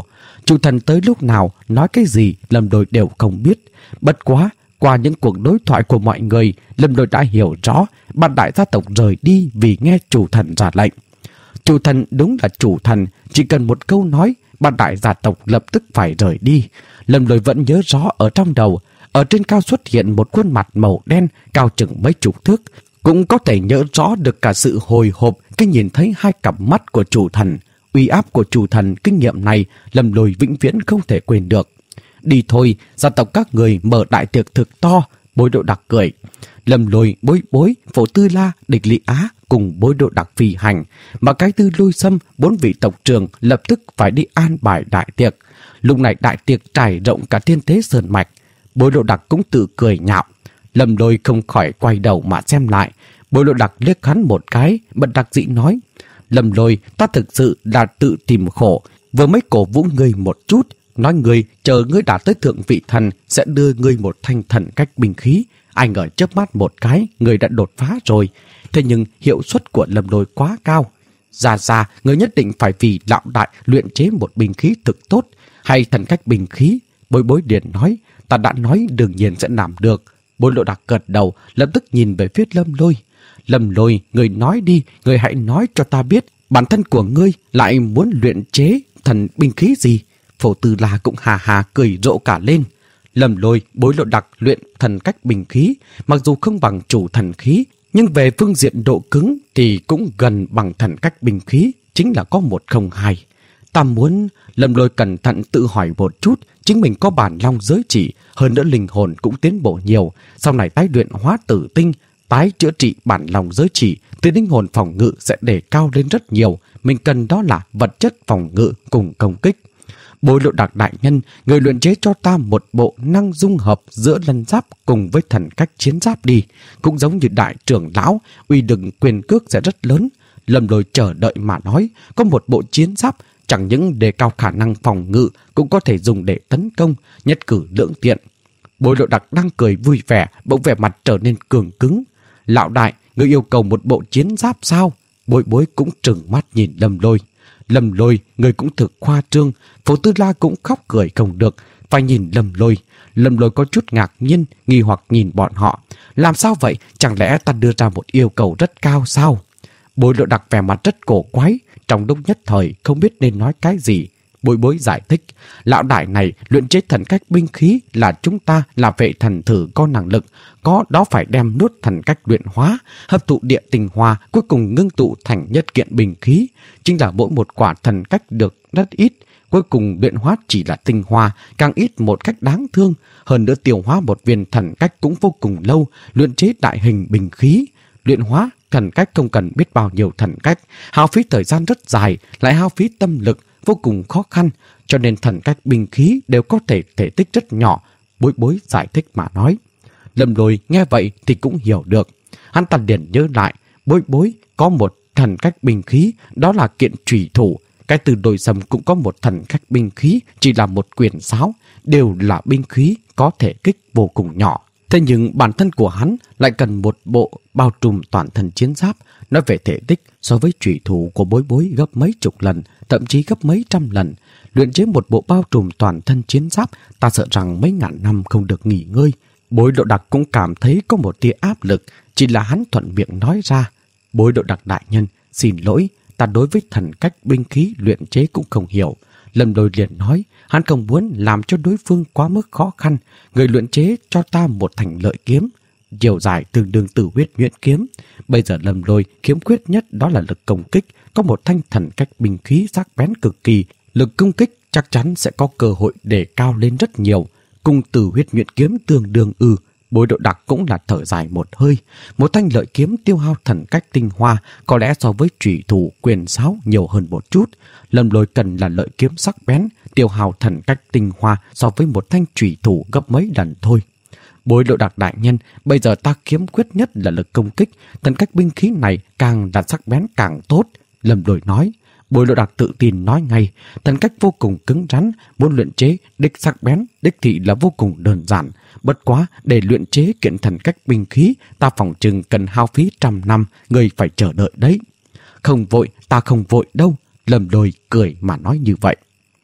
Chủ thần tới lúc nào, nói cái gì Lâm Lôi đều không biết. Bất quá, qua những cuộc đối thoại của mọi người, Lâm Lôi đã hiểu rõ bát đại gia tộc rời đi vì nghe chủ thần ra lệnh. Chủ thần đúng là chủ thần, chỉ cần một câu nói, bát đại gia tộc lập tức phải rời đi. Lâm Lôi vẫn nhớ rõ ở trong đầu, ở trên cao xuất hiện một khuôn mặt màu đen cao chừng mấy chục thước, cũng có thể nhớ rõ được cả sự hồi hộp khi nhìn thấy hai cặp mắt của chủ thần. Uy áp của chủ thần kinh nghiệm này Lâm Lôi vĩnh viễn không thể quên được. Đi thôi, gia tộc các người mở đại tiệc thực to. Bối Độ Đặc cười. Lâm Lôi, Bối Bối, Phổ Tư La, Địch Lý Á cùng Bối Độ Đặc phi hành, mà cái Tư Lôi Sâm, bốn vị tộc trưởng lập tức phải đi an bài đại tiệc. Lúc này đại tiệc trải rộng cả thiên thế sơn mạch. Bối Độ Đặc cũng tự cười nhạo. Lâm Lôi không khỏi quay đầu mà xem lại. Bối Độ Đặc liếc hắn một cái, bật đặc dĩ nói: Lâm Lôi, ta thực sự là tự tìm khổ, vừa mới cổ vũ ngươi một chút, nói ngươi chờ ngươi đã tới thượng vị thần sẽ đưa ngươi một thanh thần cách binh khí. Ai ngờ chớp mắt một cái, ngươi đã đột phá rồi. Thế nhưng hiệu suất của Lâm Lôi quá cao. Ra ra, ngươi nhất định phải vì lão đại luyện chế một binh khí thực tốt, hay thần cách binh khí. Bối Bối liền nói: ta đã nói đương nhiên sẽ làm được. Bối Độ Đặc gật đầu, lập tức nhìn về phía Lâm Lôi. Lâm Lôi, người nói đi, người hãy nói cho ta biết, bản thân của ngươi lại muốn luyện chế thần binh khí gì? Phổ Tư La cũng hà hà cười rộ cả lên. Lâm Lôi, Bối Độ Đặc luyện thần cách binh khí, mặc dù không bằng chủ thần khí, nhưng về phương diện độ cứng thì cũng gần bằng thần cách binh khí, chính là có một không hai. Ta muốn... Lâm Lôi cẩn thận tự hỏi một chút, chính mình có bản long giới chỉ, hơn nữa linh hồn cũng tiến bộ nhiều, sau này tái luyện hóa tử tinh, tái chữa trị bản lòng giới chỉ, thì linh hồn phòng ngự sẽ đề cao lên rất nhiều. Mình cần đó là vật chất phòng ngự cùng công kích. Bối Độ Đặc đại nhân, người luyện chế cho ta một bộ năng dung hợp giữa lân giáp cùng với thần cách chiến giáp đi. Cũng giống như đại trưởng lão, uy lực quyền cước sẽ rất lớn. Lâm Lôi chờ đợi mà nói, có một bộ chiến giáp chẳng những đề cao khả năng phòng ngự, cũng có thể dùng để tấn công, nhất cử lưỡng tiện. Bối Độ Đặc đang cười vui vẻ, bỗng vẻ mặt trở nên cường cứng. Lão đại, người yêu cầu một bộ chiến giáp sao? Bối Bối cũng trừng mắt nhìn Lâm Lôi. Lâm Lôi, người cũng thực khoa trương. Phổ Tư La cũng khóc cười không được, phải nhìn Lâm Lôi. Lâm Lôi có chút ngạc nhiên, nghi hoặc nhìn bọn họ. Làm sao vậy? Chẳng lẽ ta đưa ra một yêu cầu rất cao sao? Bối Độ Đặc vẻ mặt rất cổ quái, trong lúc nhất thời không biết nên nói cái gì. Bối Bối giải thích, lão đại này luyện chế thần cách binh khí là chúng ta là vệ thần thử có năng lực, có đó phải đem nuốt thần cách luyện hóa, hấp thụ địa tinh hoa, cuối cùng ngưng tụ thành nhất kiện binh khí. Chính là mỗi một quả thần cách được rất ít, cuối cùng luyện hóa chỉ là tinh hoa, càng ít một cách đáng thương. Hơn nữa tiêu hóa một viên thần cách cũng vô cùng lâu, luyện chế đại hình binh khí. Luyện hóa thần cách không cần biết bao nhiêu thần cách, hao phí thời gian rất dài, lại hao phí tâm lực, vô cùng khó khăn, cho nên thần cách binh khí đều có thể thể tích rất nhỏ. Bối Bối giải thích mà nói. Lâm Lôi nghe vậy thì cũng hiểu được. Hắn ta liền nhớ lại, Bối Bối có một thần cách binh khí, đó là kiện trùy thủ. Cái Từ Lôi Sâm cũng có một thần cách binh khí, chỉ là một quyền sáo, đều là binh khí có thể kích vô cùng nhỏ. Thế nhưng bản thân của hắn lại cần một bộ bao trùm toàn thân chiến giáp. Nói về thể tích, so với trùy thủ của Bối Bối gấp mấy chục lần, thậm chí gấp mấy trăm lần. Luyện chế một bộ bao trùm toàn thân chiến giáp, ta sợ rằng mấy ngàn năm không được nghỉ ngơi. Bối Độ Đặc cũng cảm thấy có một tia áp lực, chỉ là hắn thuận miệng nói ra. Bối Độ Đặc đại nhân, xin lỗi, ta đối với thần cách binh khí luyện chế cũng không hiểu. Lâm Lôi liền nói, hắn không muốn làm cho đối phương quá mức khó khăn. Người luyện chế cho ta một thành lợi kiếm, chiều dài tương đương Tử Huyết Nhuyễn kiếm. Bây giờ Lâm Lôi khiếm khuyết nhất đó là lực công kích, có một thanh thần cách binh khí sắc bén cực kỳ, lực công kích chắc chắn sẽ có cơ hội để cao lên rất nhiều. Cùng Tử Huyết Nhuyễn kiếm tương đương ư? Bối Độ Đặc cũng là thở dài một hơi. Một thanh lợi kiếm tiêu hao thần cách tinh hoa có lẽ so với trùy thủ quyền sáo nhiều hơn một chút. Lâm Lôi cần là lợi kiếm sắc bén, tiêu hao thần cách tinh hoa so với một thanh trùy thủ gấp mấy lần thôi. Bối Độ Đặc đại nhân, bây giờ ta khiếm khuyết nhất là lực công kích, thần cách binh khí này càng đạt sắc bén càng tốt. Lâm Lôi nói. Bối Độ Đặc tự tin nói ngay, thần cách vô cùng cứng rắn, muốn luyện chế đích sắc bén, đích thị là vô cùng đơn giản. Bất quá, để luyện chế kiện thần cách binh khí, ta phòng chừng cần hao phí trăm năm, người phải chờ đợi đấy. Không vội, ta không vội đâu. Lâm Lôi cười mà nói như vậy.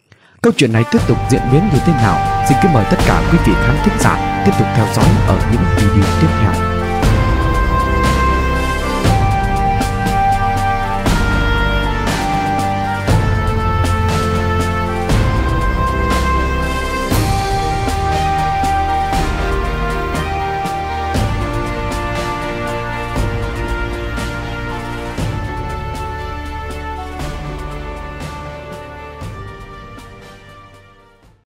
Câu chuyện này tiếp tục diễn biến như thế nào? Xin kính mời tất cả quý vị khán thính giả tiếp tục theo dõi ở những video tiếp theo.